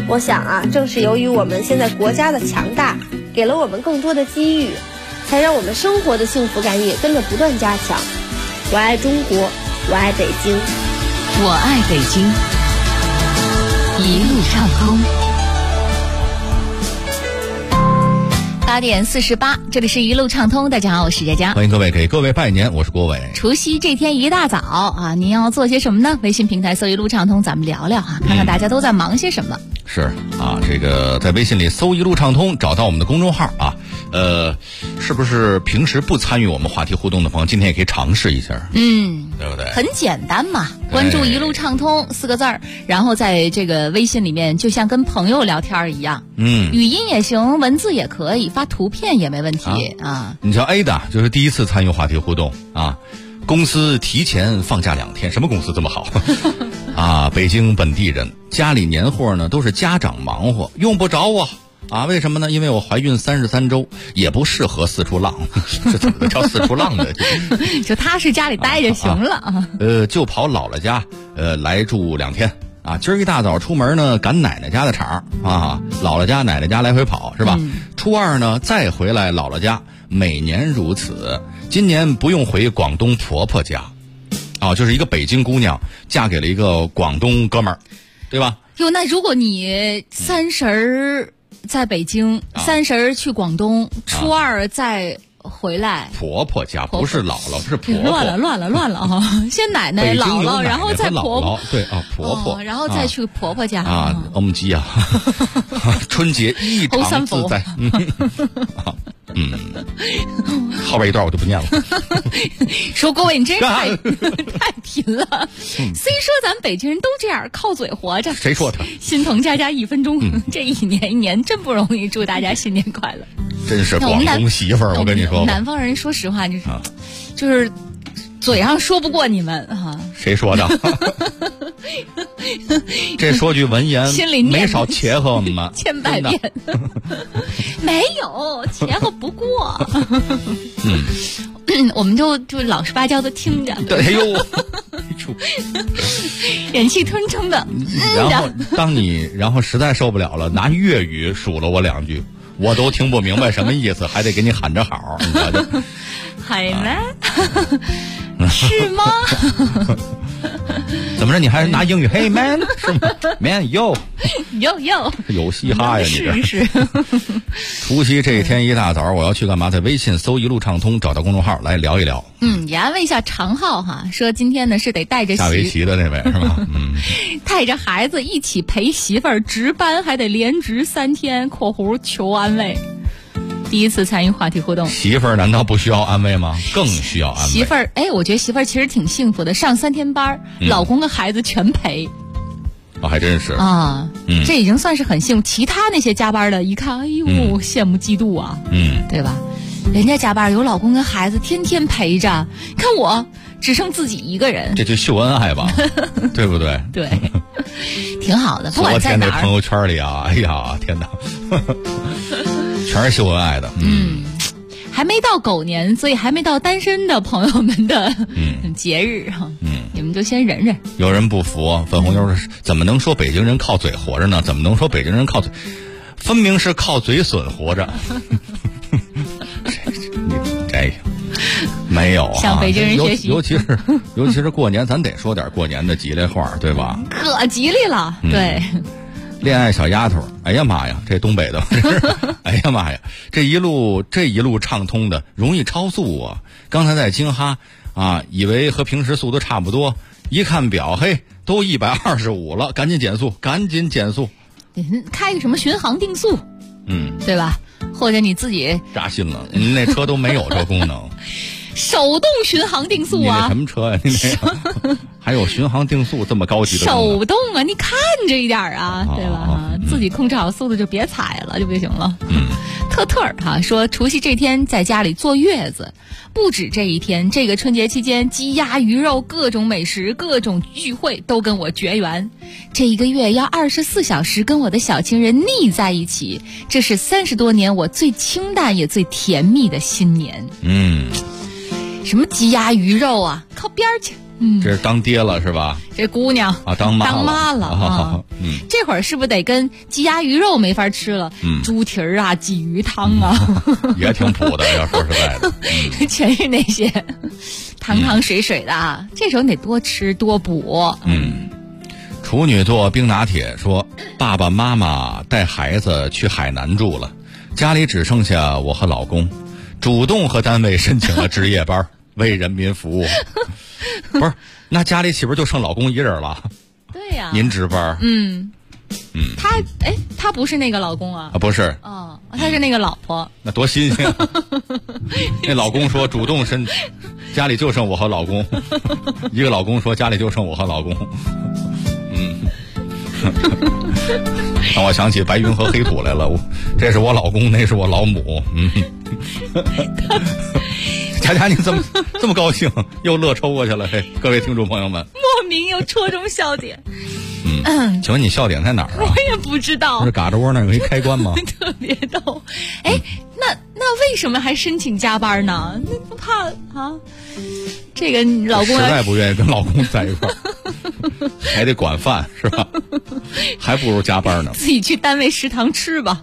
我想啊，正是由于我们现在国家的强大，给了我们更多的机遇，才让我们生活的幸福感也跟着不断加强。我爱中国，我爱北京， 我爱北京，一路畅通。8点48，这里是一路畅通。大家好，我是佳佳， 欢迎各位，给各位拜年，我是郭伟。 除夕这天一大早啊，您要做些什么呢？微信平台搜一路畅通，咱们聊聊哈，看看大家都在忙些什么。 是啊，这个在微信里搜一路畅通，找到我们的公众号啊。是不是平时不参与我们话题互动的朋友，今天也可以尝试一下？对不对？ 很简单嘛，关注一路畅通4个字儿，然后在这个微信里面就像跟朋友聊天一样，语音也行，文字也可以，发图片也没问题啊。 你叫 A 的，就是第一次参与话题互动啊。公司提前放假2天，什么公司这么好啊？北京本地人，家里年货呢都是家长忙活，用不着我啊。为什么呢？因为我怀孕33周，也不适合四处浪。这怎么叫四处浪的？ 就踏实家里待就行了啊。 就跑姥姥家来住2天啊。今儿一大早出门呢，赶奶奶家的场啊，姥姥家奶奶家来回跑是吧？初2呢再回来姥姥家，每年如此。今年不用回广东婆婆家，就是一个北京姑娘嫁给了一个广东哥们儿，对吧？ 哟，那如果你30在北京，30去广东，初2再回来， 婆婆家不是姥姥，是婆婆。 乱了啊！先奶奶、姥姥，然后再婆婆， 对啊，婆婆， 然后再去婆婆家我们鸡啊，春节异常自在。后边一段我就不念了。 说各位，你真是太贫了。虽说咱们北京人都这样靠嘴活着， 谁说的？ 心疼佳佳1分钟，这一年真不容易，祝大家新年快乐。 真是广东媳妇儿，我跟你说， 南方人说实话就是嘴上说不过你们啊。 谁说的？这说句文言， 心里没少切合吗？ 千百遍。没有切合不过。我们就老实巴交的听着。 对，哎呦， 忍气吞声的。 然后实在受不了了，拿粤语数了我2句，我都听不明白什么意思，还得给你喊着好，你知道的。 海南是吗？ 怎么着？你还拿英语 ？Hey man， 是吗 ？Man yo， 有嘻哈呀？你这是。 除夕这一天一大早，我要去干嘛？在微信搜一路畅通，找到公众号来聊一聊。 也安慰一下常浩哈，说今天呢是得带着下围棋的那位是吧？ 带着孩子一起陪媳妇儿值班，还得连值3天（括弧求安慰）。第一次参与话题互动， 媳妇儿难道不需要安慰吗？更需要安慰。 媳妇儿，我觉得媳妇儿其实挺幸福的，上3天班，老公跟孩子全陪。 还真是啊，这已经算是很幸福。其他那些加班的，一看，哎呦，羡慕嫉妒啊，对吧？人家加班有老公跟孩子天天陪着，看我只剩自己一个人， 这就秀恩爱吧，对不对？ 对，挺好的。不管在哪儿， 昨天那朋友圈里啊，哎呀，天哪！全是秀恩爱的， 还没到狗年，所以还没到单身的朋友们的节日哈，你们就先忍忍。 有人不服，粉红妞怎么能说北京人靠嘴活着呢？怎么能说北京人靠嘴？分明是靠嘴损活着。这没有向北京人学习， 尤其是过年，咱得说点过年的吉利话，对吧？ 可吉利了，对。 恋爱小丫头，哎呀妈呀，这东北的，哎呀妈呀，这一路畅通的，容易超速啊！刚才在京哈以为和平时速度差不多，一看表，嘿，都125了，赶紧减速。 开个什么巡航定速，对吧？或者你自己扎心了，你那车都没有这功能。 手动巡航定速啊！ 你那什么车呀？你那还有巡航定速这么高级的？ 手动啊，你看着一点啊，对吧？自己控制好速度就别踩了，就行了。特儿哈说，除夕这天在家里坐月子，不止这一天，这个春节期间，鸡鸭鱼肉各种美食、各种聚会都跟我绝缘。这1个月要24小时跟我的小情人腻在一起，这是30多年我最清淡也最甜蜜的新年。什么鸡鸭鱼肉啊，靠边儿去！ 这是当爹了是吧？ 这姑娘啊，当妈了啊。这会儿是不是得跟鸡鸭鱼肉没法吃了？猪蹄儿啊，鲫鱼汤啊， 也挺补的。要说实在的， 全是那些汤汤水水的啊。这时候你得多吃多补。 处女座冰拿铁说，爸爸妈妈带孩子去海南住了，家里只剩下我和老公，主动和单位申请了值夜班，为人民服务。不是，那家里岂不是就剩老公一人了？ 对呀， 您值班。 他不是那个老公啊？ 不是。 哦，他是那个老婆。 那多新鲜！那老公说主动申，家里就剩我和老公。一个老公说家里就剩我和老公。让我想起白云和黑土来了。这是我老公，那是我老母。佳佳，你怎么这么高兴？又乐抽过去了。各位听众朋友们， 莫名又戳中笑点。 请问你笑点在哪儿啊？ 我也不知道。 是嘎吱窝那儿有一开关吗？ 特别逗。那为什么还申请加班呢？那不怕啊？这个老公实在不愿意跟老公在一块儿，还得管饭是吧？还不如加班呢。 自己去单位食堂吃吧。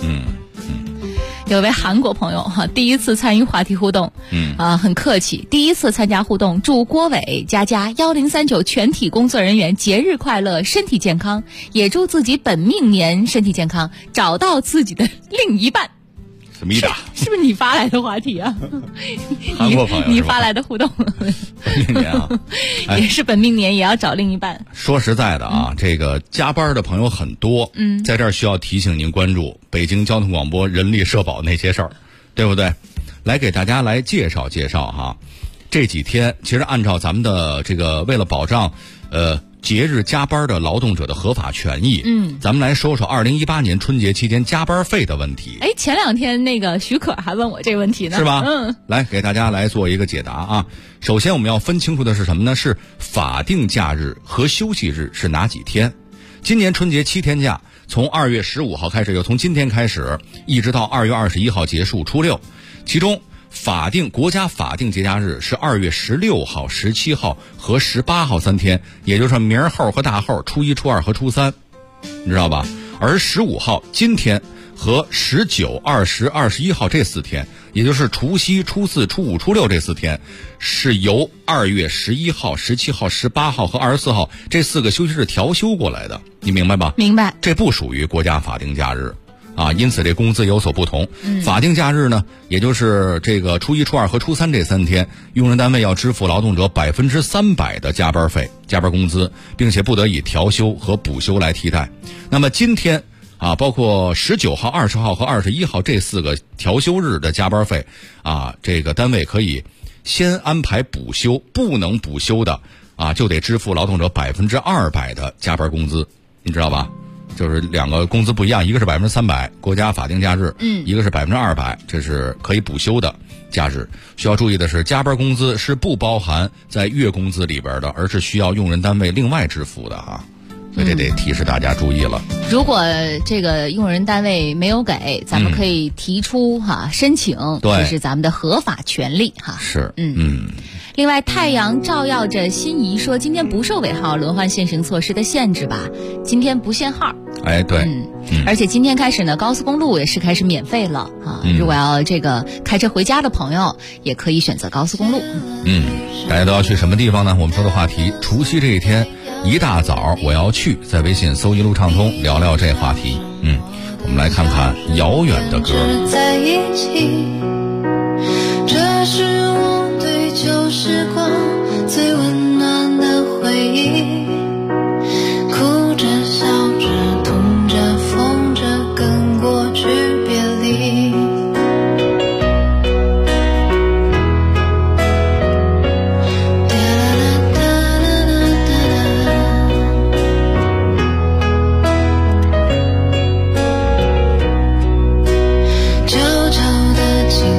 有位韩国朋友哈，第一次参与话题互动，很客气，第一次参加互动，祝郭伟、佳佳、1039全体工作人员节日快乐，身体健康，也祝自己本命年身体健康，找到自己的另一半。 什么意思？ 是不是你发来的话题啊？ 韩国朋友你发来的互动。 本命年啊， 也是本命年，也要找另一半。 说实在的啊，这个加班的朋友很多，在这儿需要提醒您关注北京交通广播人力社保那些事儿，对不对？来给大家来介绍介绍哈。这几天其实按照咱们的这个，为了保障节日加班的劳动者的合法权益，咱们来说说2018年春节期间加班费的问题。 前2天那个许可还问我这个问题呢， 是吧？来给大家来做一个解答啊。首先我们要分清楚的是什么呢？是法定假日和休息日是哪几天？今年春节7天假，从2月15号开始，就从今天开始，一直到2月21号结束初六，其中国家法定节假日是2月16号、17号和18号3天，也就是明儿后和大后，初一、初二和初三，你知道吧？而15号今天和19、20、21号这4天，也就是除夕、初四、初五、初六这4天，是由2月11号、17号、18号和24号这4个休息日调休过来的，你明白吧？ 明白。 这不属于国家法定假日。因此这工资有所不同。法定假日呢，也就是这个初一、初二和初三这3天，用人单位要支付劳动者300%的加班费、加班工资，并且不得以调休和补休来替代。那么今天包括19号、20号和21号这4个调休日的加班费这个单位可以先安排补休，不能补休的就得支付劳动者200%的加班工资，你知道吧？就是2个工资不一样，一个是300%国家法定假日，一个是200%，这是可以补休的假日。需要注意的是，加班工资是不包含在月工资里边的，而是需要用人单位另外支付的所以这得提示大家注意了。 如果这个用人单位没有给，咱们可以提出申请，这是咱们的合法权利是。 另外，太阳照耀着心仪说，今天不受尾号轮换限行措施的限制吧？今天不限号。 对。 而且今天开始呢，高速公路也是开始免费了如果要这个开车回家的朋友，也可以选择高速公路。 大家都要去什么地方呢？我们说的话题，除夕这一天一大早我要去，在微信搜一路畅通聊聊这话题。我们来看看遥远的歌。 在一起，这是我对旧时光最温暖的回忆，哭着笑着痛着疯着跟过去别离，悄悄地轻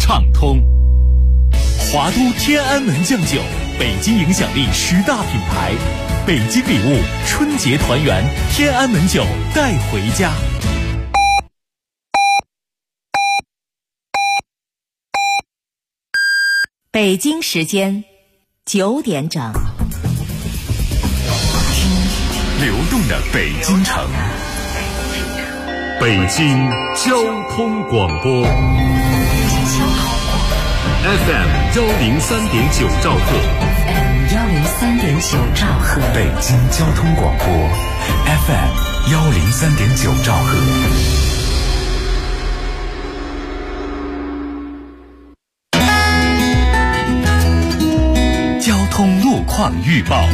畅通。华都天安门酱酒，北京影响力10大品牌，北京礼物，春节团圆，天安门酒带回家。 北京时间9点整， 流动的北京城，北京交通广播 FM 103.9兆赫 103.9兆赫， 北京交通广播 FM 103.9兆赫。 交通路况预报。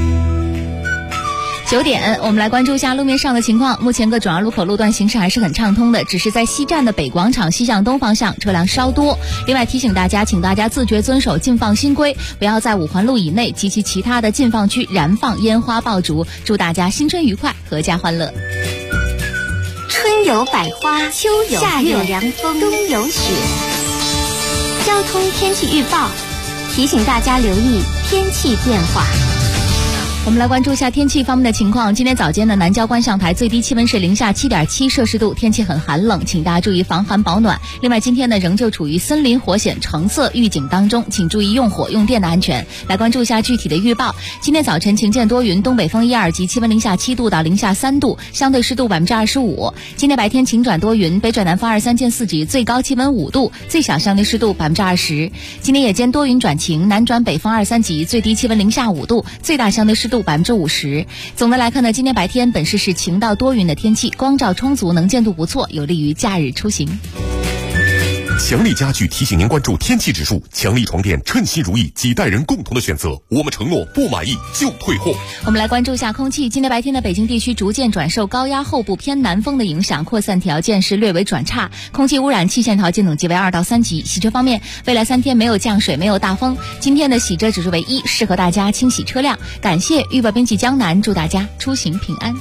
9点，我们来关注一下路面上的情况。目前各主要路口路段行驶还是很畅通的，只是在西站的北广场西向东方向车辆稍多。另外提醒大家，请大家自觉遵守禁放新规，不要在5环路以内及其他的禁放区燃放烟花爆竹。祝大家新春愉快，阖家欢乐。 春有百花，秋有夏有凉风，冬有雪。交通天气预报提醒大家留意天气变化。 我们来关注一下天气方面的情况。今天早间的南郊观象台最低气温是零下7.7摄氏度，天气很寒冷，请大家注意防寒保暖。另外今天呢仍旧处于森林火险橙色预警当中，请注意用火用电的安全。来关注一下具体的预报。今天早晨晴间多云，东北风1、2级，气温零下7度到零下3度，相对湿度25%。今天白天晴转多云，北转南风2、3见4级，最高气温5度，最小相对湿度20%。今天夜间多云转晴，南转北风2、3级，最低气温零下5度，最大相对湿度50%。总的来看呢，今天白天本市是晴到多云的天气，光照充足，能见度不错，有利于假日出行。 强力家具提醒您关注天气指数，强力床垫称心如意，几代人共同的选择。我们承诺不满意就退货。 我们来关注一下空气。今天白天的北京地区逐渐转受高压后部偏南风的影响，扩散条件是略为转差，空气污染气象条件等级为2到3级。洗车方面，未来3天没有降水，没有大风。今天的洗车指数为1，适合大家清洗车辆。感谢预报编辑江南，祝大家出行平安。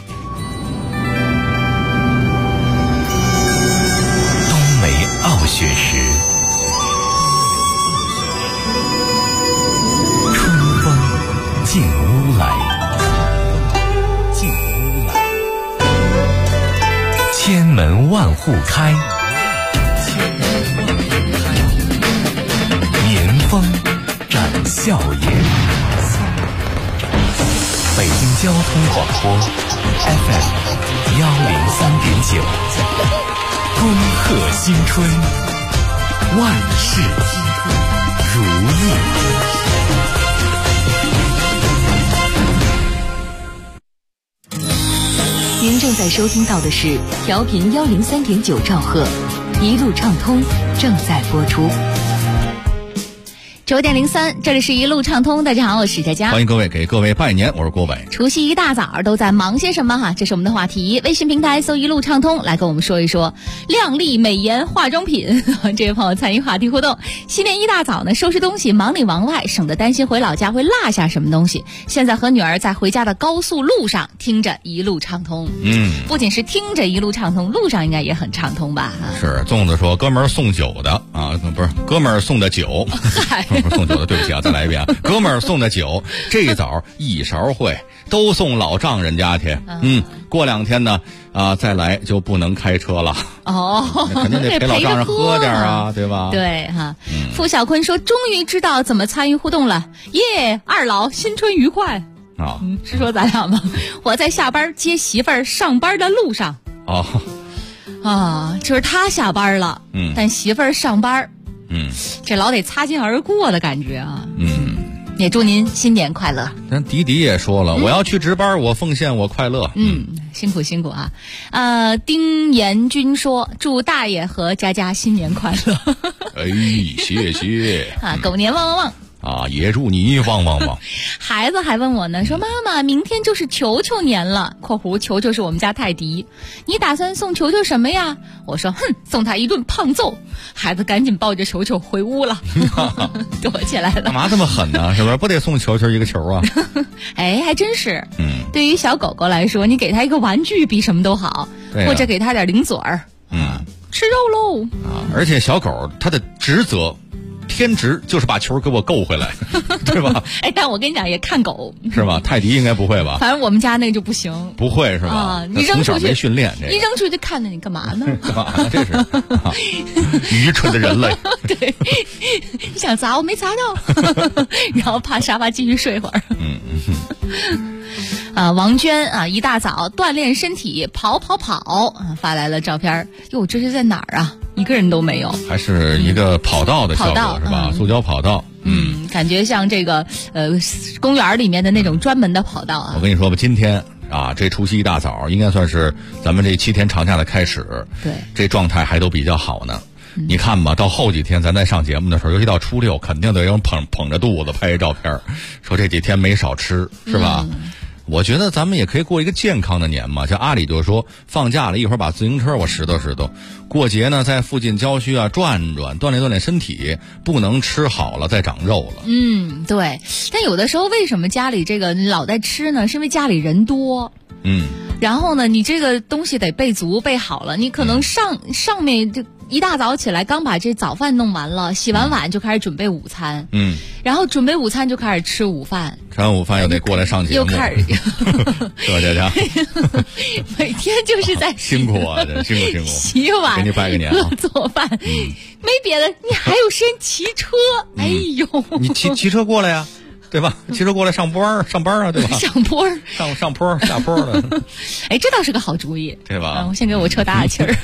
冬梅傲雪时，春风进屋来，千门万户开，年风展笑颜。北京交通广播 FM 103.9，恭贺新春，万事如意。 您正在收听到的是调频103.9兆赫，一路畅通正在播出。 9点03，这里是一路畅通。大家好，我是佳佳， 欢迎各位，给各位拜年，我是郭伟。 除夕一大早都在忙些什么哈？这是我们的话题。微信平台搜一路畅通，来跟我们说一说靓丽美颜化妆品。这位朋友参与话题互动。新年一大早呢，收拾东西忙里忙外，省得担心回老家会落下什么东西。现在和女儿在回家的高速路上听着一路畅通。不仅是听着一路畅通，路上应该也很畅通吧？ 是，粽子说哥们儿送酒的啊，不是哥们儿送的酒。送酒的，对不起啊，再来一遍。哥们儿送的酒，这一早一勺会，都送老丈人家去。过2天呢，再来就不能开车了。肯定得陪老丈人喝点啊，对吧？ 对哈。付小坤说，终于知道怎么参与互动了，耶！二老新春愉快啊！是说咱俩吗？我在下班接媳妇儿上班的路上。就是他下班了，但媳妇儿上班。这老得擦肩而过的感觉啊。也祝您新年快乐。 但迪迪也说了，我要去值班，我奉献，我快乐。 辛苦辛苦啊。丁延军说，祝大爷和佳佳新年快乐。 谢谢狗年旺旺旺也祝你旺旺旺。 孩子还问我呢，说妈妈，明天就是球球年了（括弧球球是我们家泰迪），你打算送球球什么呀？我说送他一顿胖揍。孩子赶紧抱着球球回屋了，躲起来了。 干嘛这么狠呢？是不是不得送球球一个球啊？ 还真是。对于小狗狗来说，你给它一个玩具比什么都好，或者给它点零嘴儿。吃肉喽而且小狗它的职责。天职就是把球给我够回来，对吧？ 哎，但我跟你讲，也看狗是吧？泰迪应该不会吧？ 反正我们家那个就不行， 不会是吧？ 啊，你扔出去没训练， 一扔出去看着你干嘛呢？ 干嘛呢？这是、愚蠢的人类。 对，你想砸我没砸到，然后趴沙发继续睡会儿。王娟啊，一大早锻炼身体，跑发来了照片。哟，这是在哪儿啊？一个人都没有， 还是一个跑道的效果是吧？塑胶跑道， 感觉像这个公园里面的那种专门的跑道啊。 我跟你说吧，今天啊，这除夕一大早应该算是咱们这7天长假的开始， 对， 这状态还都比较好呢。你看吧，到后几天咱在上节目的时候，尤其到初6，肯定得有人捧着肚子拍一照片，说这几天没少吃，是吧？我觉得咱们也可以过一个健康的年嘛，像阿里就说放假了一会儿把自行车我拾掇，过节呢在附近郊区啊转转，锻炼身体，不能吃好了再长肉了。 对。但有的时候为什么家里这个老在吃呢？是因为家里人多。然后呢，你这个东西得备足备好了，你可能上面就一大早起来刚把这早饭弄完了，洗完碗就开始准备午餐，然后准备午餐就开始吃午饭， 吃完午饭又得过来上节目， 又开始这家每天就是在辛苦啊，辛苦洗碗， 给你拜个年啊， 做饭，没别的，你还有时间骑车，哎呦， 你骑车过来呀。对吧？骑车过来上班啊，对吧？ 上坡上坡下坡的。 哎，这倒是个好主意， 对吧？ 我先给我车打打气儿。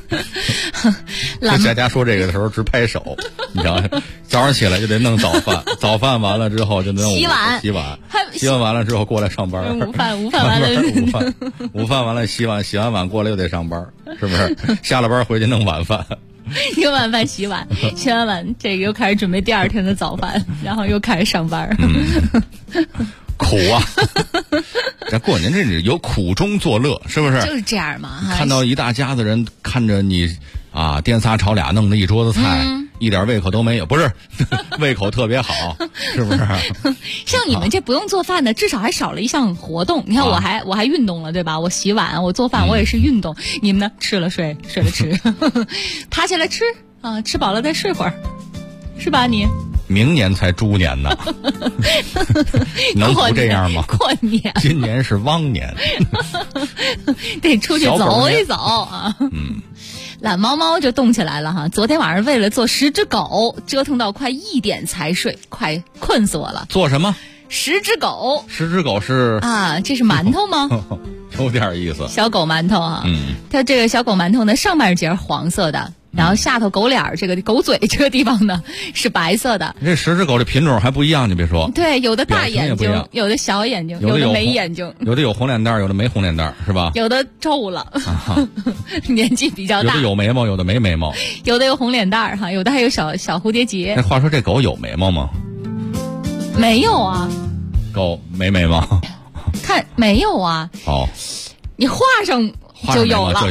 佳佳说这个的时候直拍手，你知道，早上起来就得弄早饭，早饭完了之后就弄洗碗， 洗完完了之后过来上班。 午饭完了， 午饭完了洗完碗过来又得上班，是不是？下了班回去弄晚饭。 用晚饭洗完碗，这个又开始准备第2天的早饭，然后又开始上班。 苦啊！这过年这是有苦中作乐，是不是？ 就是这样嘛。 看到一大家子人看着你啊，颠仨炒俩弄的一桌子菜，一点胃口都没有，不是胃口特别好，是不是？ 像你们这不用做饭的，至少还少了一项活动。你看我还运动了，对吧？我洗碗，我做饭，我也是运动。你们呢？吃了睡，睡了吃，爬起来吃啊，吃饱了再睡会儿，是吧？你明年才猪年呢，能不这样吗？ 过年， 今年是汪年， 得出去走一走啊。懒猫猫就动起来了哈！昨天晚上为了做10只狗，折腾到快1点才睡，快困死我了。 做什么 ？10只狗。 10只狗是啊，这是馒头吗？ 有点意思。 小狗馒头啊，它这个小狗馒头呢，上半截黄色的。然后下头狗脸这个狗嘴这个地方呢是白色的。 这10只狗的品种还不一样，你别说。 对，有的大眼睛，有的小眼睛，有的没眼睛， 有的有红脸蛋，有的没红脸蛋，是吧？ 有的皱了，年纪比较大。 有的有眉毛，有的没眉毛。 有的有红脸蛋哈，有的还有小蝴蝶结。 那话说这狗有眉毛吗？ 没有啊。 狗没眉毛？ 看没有啊。 哦。 你画上就有了。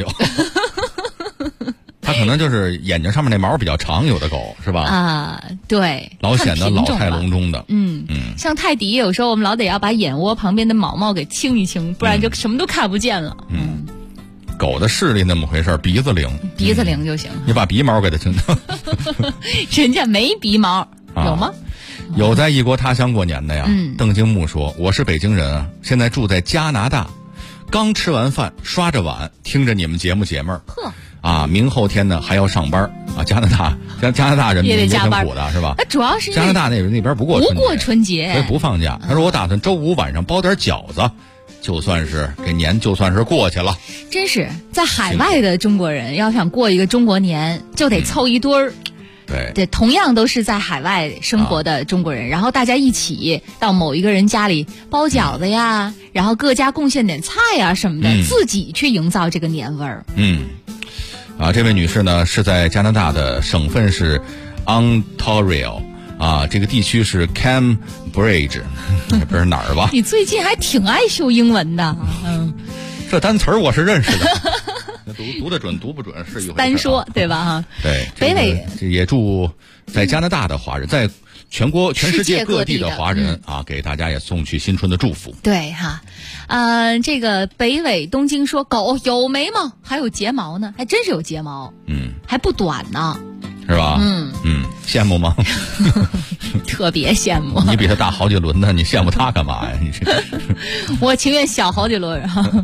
它可能就是眼睛上面那毛比较长，有的狗是吧？ 啊，对， 老显得老态龙钟的。 像泰迪，有时候我们老得要把眼窝旁边的毛给清一清，不然就什么都看不见了。 狗的视力那么回事，鼻子灵就行。 你把鼻毛给它清掉。 人家没鼻毛，有吗？ 有在异国他乡过年的呀。邓京木说：“我是北京人啊，现在住在加拿大，刚吃完饭，刷着碗，听着你们节目解闷儿。 呵。” 啊，明后天呢还要上班啊！加拿大人民也挺苦的，是吧？ 那主要是加拿大那边不过春节， 所以不放假。他说我打算周5晚上包点饺子，就算是这年就算是过去了。 真是在海外的中国人要想过一个中国年，就得凑一堆儿。对，同样都是在海外生活的中国人，然后大家一起到某一个人家里包饺子呀，然后各家贡献点菜呀什么的，自己去营造这个年味儿。 这位女士呢是在加拿大的省份是 Ontario 啊，这个地区是 Cambridge， 不是哪儿吧？ 你最近还挺爱秀英文的， 这单词我是认识的，读得准读不准是一回事。 单说对吧？哈， 对， 北纬也祝在加拿大的华人，在全世界各地的华人啊，给大家也送去新春的祝福。 对哈。这个北纬东京说狗有眉毛，还有睫毛呢，还真是有睫毛，还不短呢， 是吧？ 羡慕吗？ 特别羡慕。 你比他大好几轮呢，你羡慕他干嘛呀？你这， 我情愿小好几轮。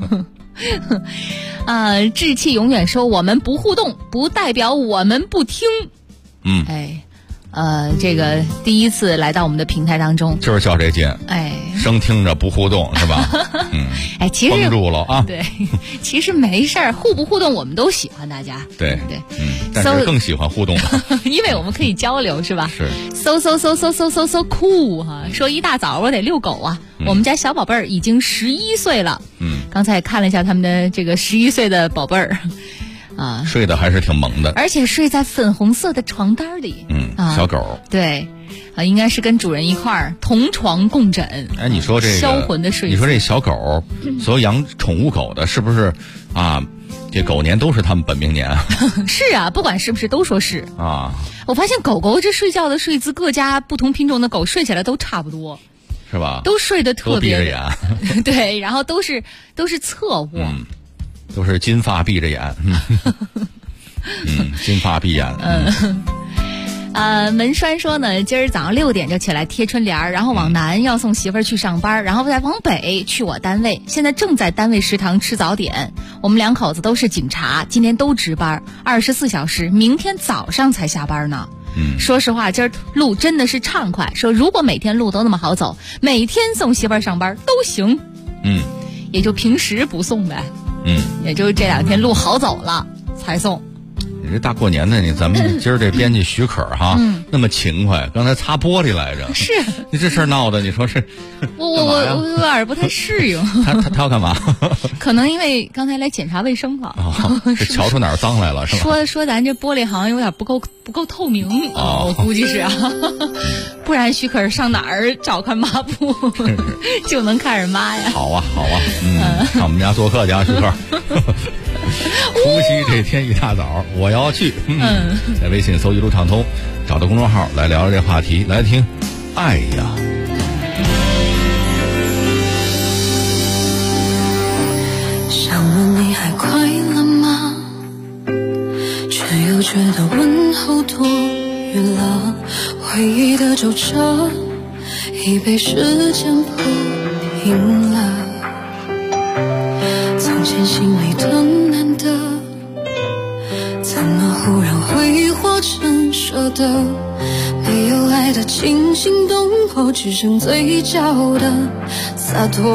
志气永远说我们不互动，不代表我们不听。这个第一次来到我们的平台当中， 就是较这劲。生听着不互动是吧？ 其实绷住了啊。 对，其实没事儿，互不互动我们都喜欢大家。 对，但是更喜欢互动了， 因为我们可以交流，是吧？ 是。 so cool 哈！说一大早我得遛狗啊，我们家小宝贝儿已经11岁了。刚才也看了一下他们的这个11岁的宝贝儿。 睡得还是挺萌的， 而且睡在粉红色的床单里。 小狗。 对，应该是跟主人一块儿同床共枕。 你说这个销魂的睡姿。 你说这小狗，所有养宠物狗的，是不是啊？这狗年都是他们本命年。 是啊，不管是不是都说是啊。 我发现狗狗这睡觉的睡姿，各家不同品种的狗睡起来都差不多， 是吧？ 都睡得特别都闭着眼。 对，然后都是侧卧。 都是金发闭着眼。金发闭眼。 门栓说呢，今儿早上6点就起来贴春联，然后往南要送媳妇儿去上班，然后再往北去我单位。现在正在单位食堂吃早点。我们2口子都是警察，今天都值班24小时，明天早上才下班呢。说实话，今儿路真的是畅快。说如果每天路都那么好走，每天送媳妇儿上班都行。也就平时不送呗。也就这2天路好走了才送。 你这大过年的，咱们今儿这编辑许可哈，那么勤快，刚才擦玻璃来着。 是你这事儿闹的，你说是？ 我有点不太适应。 他要干嘛？ 可能因为刚才来检查卫生了。 是瞧出哪儿脏来了是吧？ 说咱这玻璃好像有点不够透明我估计是啊。不然许可上哪儿找块抹布就能看着妈呀？ 好啊，上我们家做客去啊，许可。除夕这天一大早我要去。在微信搜一路畅通，找到公众号来聊聊这话题，来听爱呀。 想问你还快乐吗？却又觉得问候多余了。回忆的皱褶已被时间铺平了。从前心里的难得，怎么忽然挥霍成舍得？没有爱的惊心动魄，只剩嘴角的洒脱。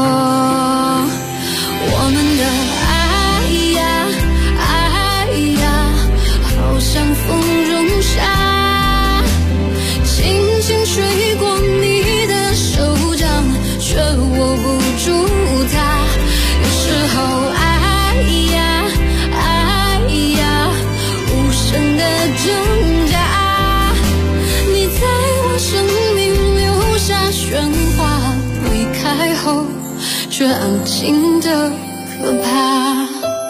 我们的爱呀爱呀，好像风中沙，轻轻吹过你的手掌，却握不住它。有时候爱呀爱呀，无声的挣扎，你在我生命留下喧哗，离开后却安静的可怕。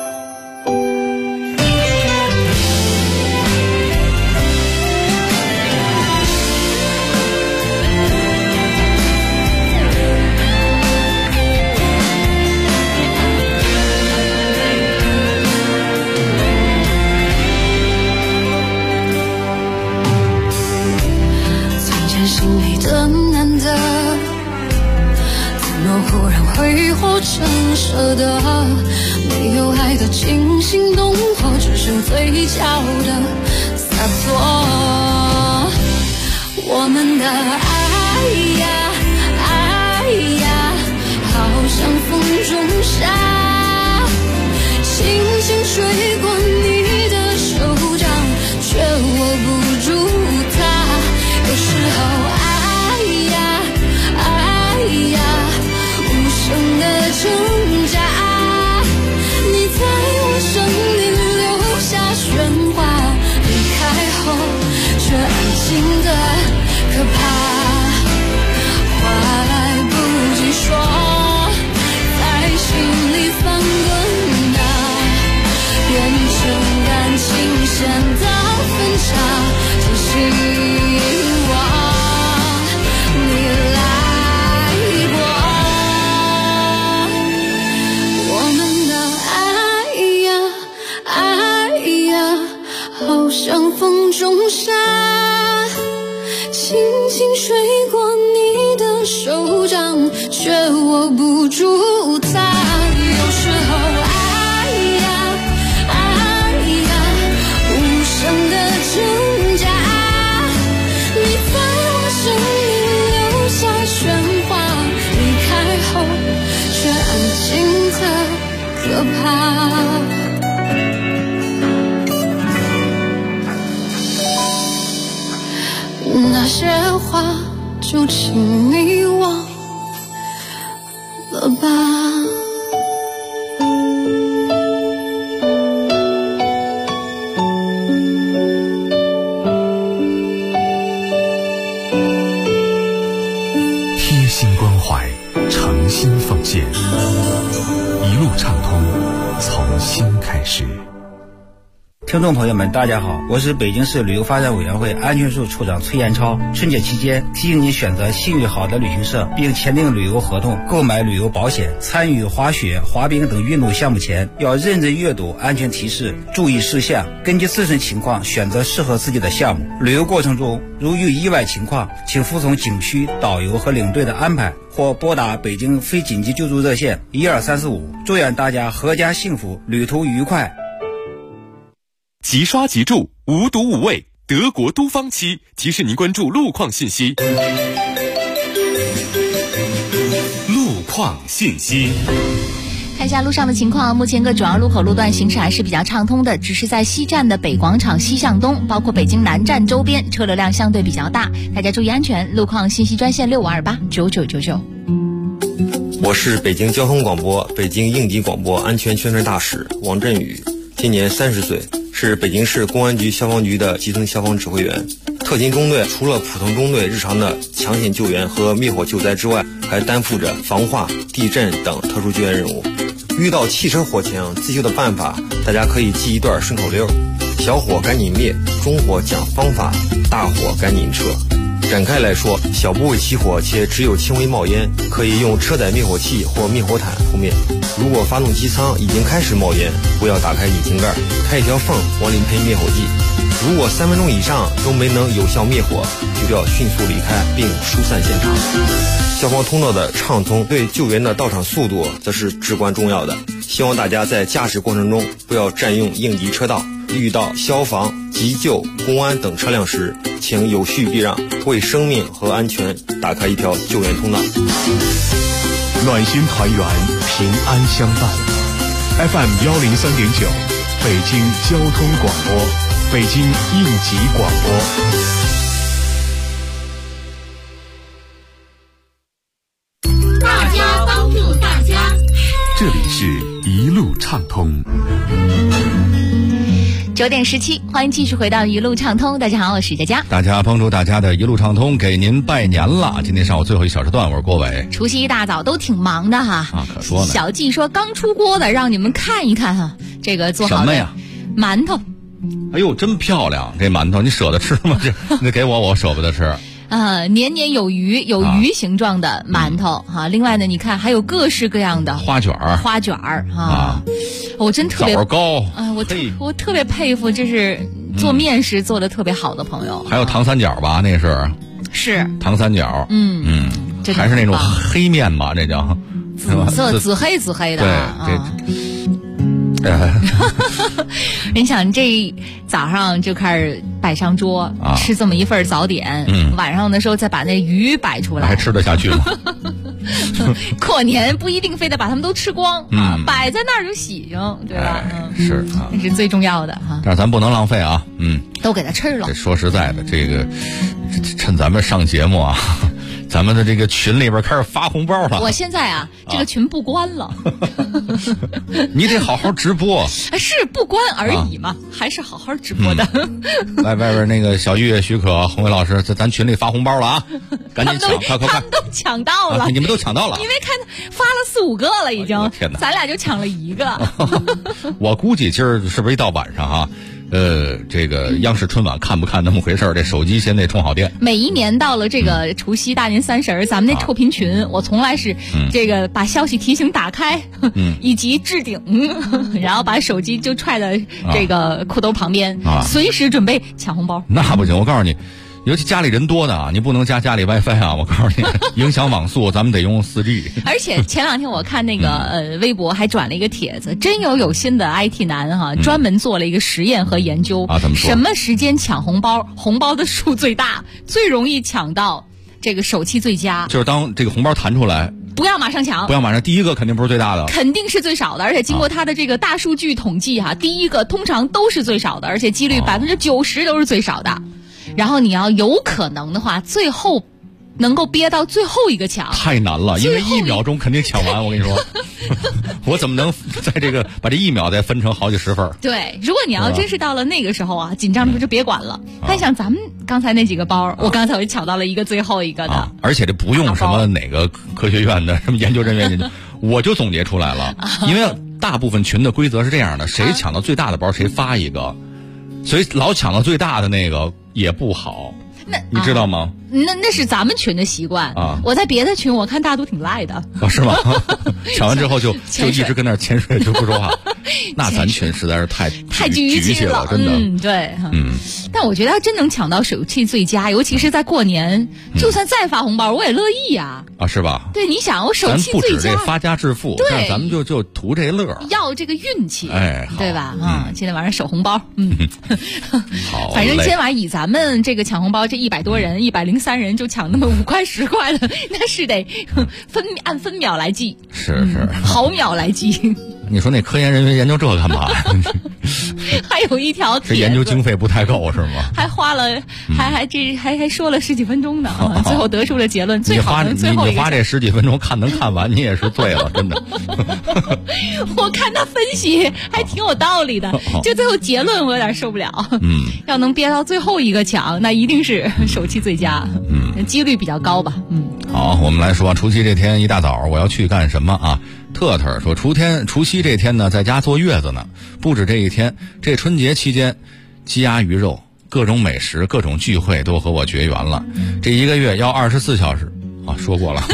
心里的难得，怎么忽然挥霍成舍得？没有爱的惊心动魄，只剩嘴角的洒脱。我们的爱呀爱呀，好像风中沙，轻轻吹过你的手掌，却握不住它。有时候爱呀爱呀，无声的挣扎，你在我生命留下喧哗，离开后却安静的可怕。话来不及说，在心里翻滚啊，变成感情线的分岔，只希望你来过。我们的爱呀爱呀，好就像风中沙，轻轻吹过你的手掌，却握不住它。有时候爱呀爱呀，无声的挣扎，你在我生命留下喧哗，离开后却安静的可怕。那些话就请你忘了吧。 贴心关怀，诚心奉献，一路畅通，从心开始。 听众朋友们，大家好，我是北京市旅游发展委员会安全处处长崔延超。春节期间，提醒您选择信誉好的旅行社，并签订旅游合同，购买旅游保险。参与滑雪、滑冰等运动项目前，要认真阅读安全提示、注意事项，根据自身情况选择适合自己的项目。旅游过程中，如遇意外情况，请服从景区导游和领队的安排，或拨打北京非紧急救助热线12345。祝愿大家阖家幸福，旅途愉快。 即刷即住，无毒无味，德国都方漆提示您关注路况信息。路况信息。 看一下路上的情况，目前各主要路口路段行驶还是比较畅通的，只是在西站的北广场西向东，包括北京南站周边车流量相对比较大，大家注意安全。路况信息专线65289999。 我是北京交通广播、北京应急广播安全宣传大使王振宇，今年30岁，是北京市公安局消防局的基层消防指挥员。特勤中队除了普通中队日常的抢险救援和灭火救灾之外，还担负着防化、地震等特殊救援任务。遇到汽车火情，自救的办法大家可以记一段顺口溜：小火赶紧灭，中火讲方法，大火赶紧撤。展开来说，小部位起火且只有轻微冒烟，可以用车载灭火器或灭火毯扑灭。如果发动机舱已经开始冒烟，不要打开引擎盖，开一条缝往里喷灭火剂。如果3分钟以上都没能有效灭火，就要迅速离开并疏散现场。消防通道的畅通对救援的到场速度则是至关重要的。希望大家在驾驶过程中不要占用应急车道，遇到消防、急救、公安等车辆时，请有序避让，为生命和安全打开一条救援通道。 暖心团圆，平安相伴。FM 103.9，北京交通广播，北京应急广播。 大家帮助大家， 这里是一路畅通。 9点17，欢迎继续回到一路畅通。大家好，我是佳佳。 大家帮助大家的一路畅通，给您拜年了。今天上午最后一小时段，我是郭伟。 除夕一大早都挺忙的哈。 啊，可说呢。 小季说刚出锅的，让你们看一看哈，这个做好的什么呀？ 馒头。 哎呦，真漂亮！这馒头你舍得吃吗？这你给我舍不得吃。 年年有余，有鱼形状的馒头哈。另外呢，你看还有各式各样的花卷儿哈。我真特别枣糕我特别佩服，这是做面食做的特别好的朋友。 还有糖三角吧，那是糖三角。还是那种黑面吧，这叫紫色紫黑的。 对， 你想这早上就开始摆上桌，吃这么一份早点，晚上的时候再把那鱼摆出来， 还吃得下去吗？ 过年不一定非得把它们都吃光啊，摆在那儿就喜庆，对吧？ 是啊， 那是最重要的哈。 但是咱不能浪费啊， 都给它吃了。 这说实在的，这个趁咱们上节目啊，咱们的这个群里边开始发红包了。 我现在这个群不关了， 你得好好直播。 是不关而已嘛，还是好好直播的。 来外边那个小玉、许可、红伟老师在咱群里发红包了啊，赶紧抢，快！ 他们都抢到了， 你们都抢到了， 因为看发了4-5个了已经， 天哪， 咱俩就抢了1个。 我估计今儿是不是一到晚上这个央视春晚看不看那么回事儿，这手机先得充好电。 每一年到了这个除夕大年30，咱们那臭贫群，我从来是这个把消息提醒打开，以及置顶，然后把手机就揣在这个裤兜旁边，随时准备抢红包。 那不行，我告诉你。尤其家里人多的啊，你不能加家里 WiFi 啊！我告诉你，影响网速，咱们得用4G。 而且前2天我看那个微博还转了一个帖子，真有心的 IT 男哈，专门做了一个实验和研究啊，怎么说？ 什么时间抢红包，红包的数最大，最容易抢到这个手气最佳。 就是当这个红包弹出来， 不要马上抢， 不要马上，第一个肯定不是最大的， 肯定是最少的。而且经过他的这个大数据统计哈，第一个通常都是最少的，而且几率90%都是最少的。然后你要有可能的话，最后能够憋到最后一个抢， 太难了，因为1秒钟肯定抢完。我跟你说，我怎么能在这个把这1秒再分成好几十份？ 对，如果你要真是到了那个时候啊，紧张的时候就别管了。但像咱们刚才那几个包，我刚才我就抢到了一个最后一个的， 而且这不用什么哪个科学院的什么研究人员，我就总结出来了。因为大部分群的规则是这样的，谁抢到最大的包谁发一个，所以老抢到最大的那个也不好。你知道吗？ 那是咱们群的习惯啊！我在别的群，我看大家都挺赖的。 是吗？抢完之后就一直跟那儿潜水，就不说话。那咱群实在是太局气了，真的。 对，但我觉得要真能抢到手气最佳，尤其是在过年，就算再发红包，我也乐意呀。 啊，是吧？ 对，你想，我手气最佳， 咱不止这发家致富，但咱们就图这乐， 要这个运气，对吧？今天晚上守红包， 好， 反正今天晚上以咱们这个抢红包这100多人，103人就抢那么5块10块的，那是得按分秒来计， 是毫秒来计。 你说那科研人员研究这干嘛？ 还有一条这研究经费不太够是吗？ 还花了，还说了10几分钟呢，最后得出了结论，最好能最后你花这10几分钟能看完，你也是醉了，真的。 我看他分析还挺有道理的，就最后结论我有点受不了。要能憋到最后一个抢，那一定是手气最佳，几率比较高吧。 好，我们来说除夕这天一大早我要去干什么啊？特特说除夕这天呢，在家坐月子呢。不止这一天，这春节期间，鸡鸭鱼肉、各种美食、各种聚会都和我绝缘了。这1个月要24小时啊，说过了。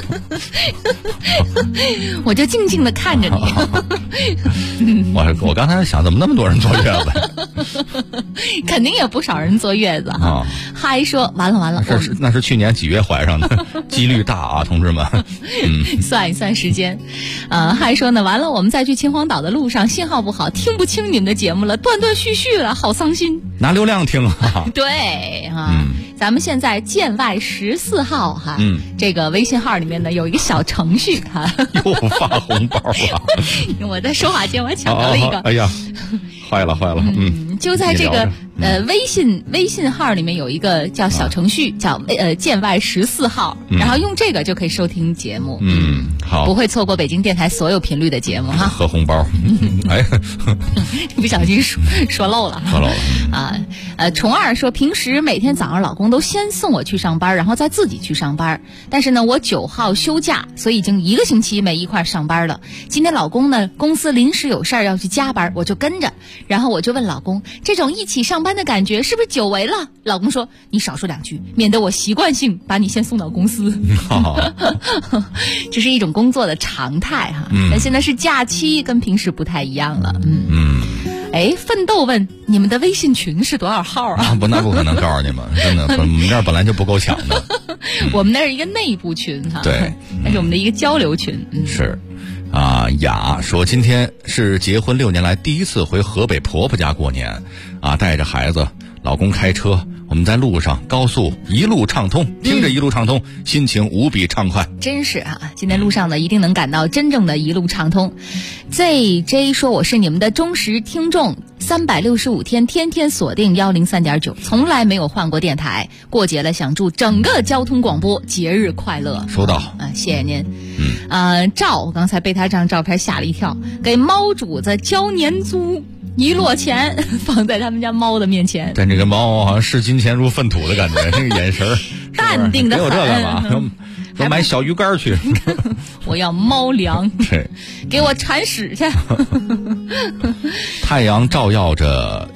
我就静静的看着你。 我刚才想，怎么那么多人坐月子？ 肯定有不少人坐月子哈。还说完了， 那是去年几月怀上的，几率大啊，同志们。 算一算时间，还说呢，完了，我们在去秦皇岛的路上信号不好，听不清你们的节目了，断断续续了，好伤心。 拿流量听啊。 对哈，咱们现在建外14号哈，这个微信号里面呢有一个小程序哈， 又发红包了。 我在说话间我抢到了一个， 哎呀，坏了， 就在这个微信号里面有一个叫小程序，叫建外14号，然后用这个就可以收听节目， 好， 不会错过北京电台所有频率的节目哈。 喝红包，哎， 不小心说漏了啊。虫儿说，平时每天早上老公都先送我去上班，然后再自己去上班。但是呢，我9号休假，所以已经1个星期没一块上班了。今天老公呢，公司临时有事儿要去加班，我就跟着。然后我就问老公，这种一起上班的感觉是不是久违了？老公说，你少说2句，免得我习惯性把你先送到公司。这是一种工作的常态哈。那现在是假期，跟平时不太一样了。哎，奋斗问你们的微信群是多少号啊？ 那不可能告诉你们，真的，我们这儿本来就不够抢的。 我们那是一个内部群哈， 对， 那是我们的一个交流群。 是雅说今天是结婚6年来第一次回河北婆婆家过年啊，带着孩子，老公开车，我们在路上高速一路畅通，听着一路畅通，心情无比畅快。 真是啊，今天路上呢一定能感到真正的一路畅通。ZJ 说，我是你们的忠实听众，365天天天锁定103.9，从来没有换过电台。过节了，想祝整个交通广播节日快乐。 收到啊，谢谢您。我刚才被他这张照片吓了一跳，给猫主子交年租1摞钱放在他们家猫的面前， 但这个猫好像视金钱如粪土的感觉，这个眼神淡定的很。 给我这干嘛？都买小鱼干去。 我要猫粮，给我铲屎去。 太阳照耀着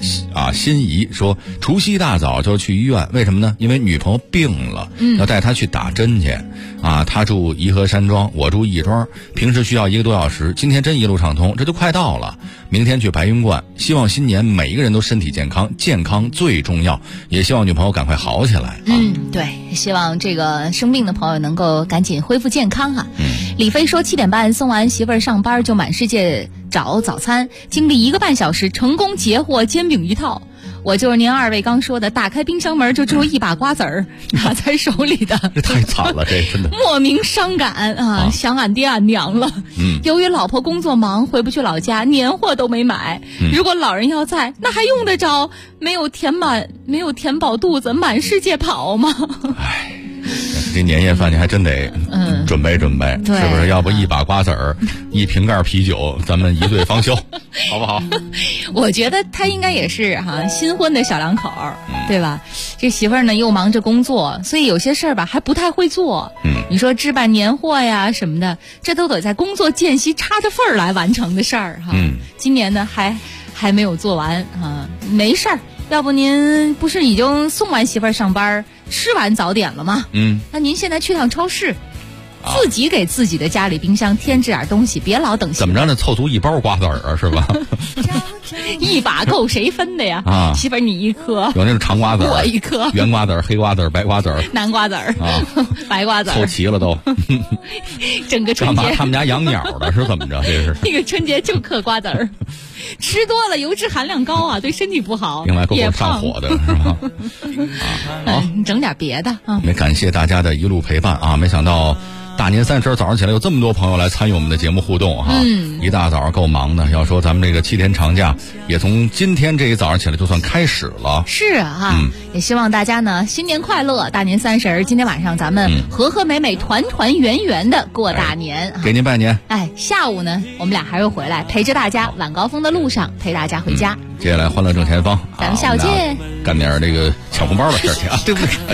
啊，心仪说除夕大早就去医院，为什么呢？因为女朋友病了，要带她去打针去啊。她住颐和山庄，我住亦庄，平时需要1个多小时，今天真一路畅通，这就快到了。明天去白云观，希望新年每一个人都身体健康，健康最重要，也希望女朋友赶快好起来。 对，希望这个生病的朋友能够赶紧恢复健康哈。李飞说7点半送完媳妇儿上班，就满世界找早餐，经历1个半小时成功截获煎饼1套。我就是您2位刚说的，打开冰箱门就只有一把瓜子儿拿在手里的， 这太惨了，这真的莫名伤感啊！想俺爹俺娘了。由于老婆工作忙，回不去老家，年货都没买。如果老人要在，那还用得着没有填饱肚子满世界跑吗？ 这年夜饭你还真得准备准备，是不是？要不一把瓜子儿，1瓶盖啤酒，咱们一醉方休，好不好？ 我觉得他应该也是新婚的小两口，对吧？这媳妇儿呢又忙着工作，所以有些事儿吧还不太会做。你说置办年货呀什么的，这都得在工作间隙插着缝儿来完成的事儿哈。今年呢还没有做完啊，没事儿。要不您不是已经送完媳妇儿上班，吃完早点了吗？那您现在去趟超市，自己给自己的家里冰箱添置点东西，别老等。 怎么着呢？凑足1包瓜子儿啊，是吧？ 一把够谁分的呀？媳妇儿你1颗， 有那种长瓜子儿， 我1颗， 圆瓜子儿、黑瓜子儿、白瓜子儿、 南瓜子儿白瓜子儿， 凑齐了都。 整个春节他们家养鸟的是怎么着？这是那个春节就嗑瓜子儿，吃多了油脂含量高啊，对身体不好， 另外够上火的是吧？ 好，你整点别的啊。 也感谢大家的一路陪伴啊！没想到大年30早上起来有这么多朋友来参与我们的节目互动哈，一大早够忙的。要说咱们这个7天长假也从今天这一早上起来就算开始了。 是啊，也希望大家呢新年快乐，大年30今天晚上咱们和和美美团团圆圆的过大年， 给您拜年。 下午呢我们俩还会回来陪着大家，晚高峰的路上陪大家回家。 接下来欢乐正前方， 咱们下午见， 干点这个抢红包的事儿去啊，对不对？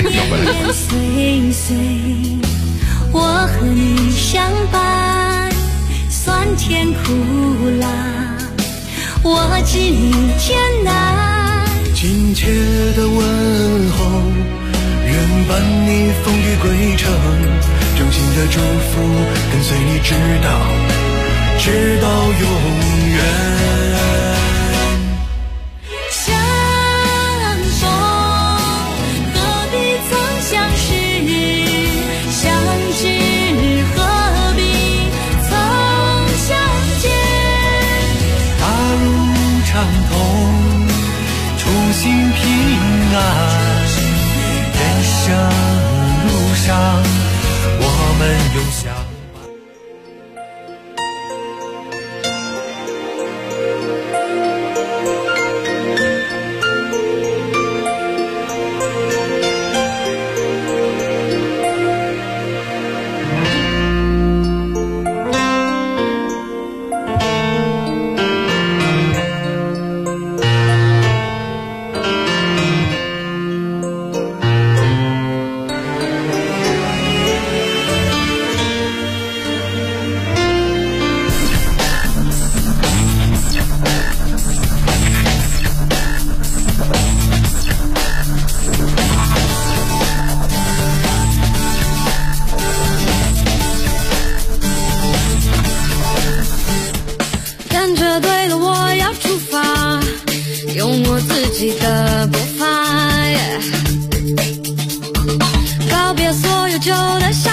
我和你相伴，酸甜苦辣，我知你艰难。 亲切的问候，愿伴你风雨归程，真心的祝福跟随你直到永远。畅通，初心平安，人生路上我们永相伴。 的步伐，告别所有旧的。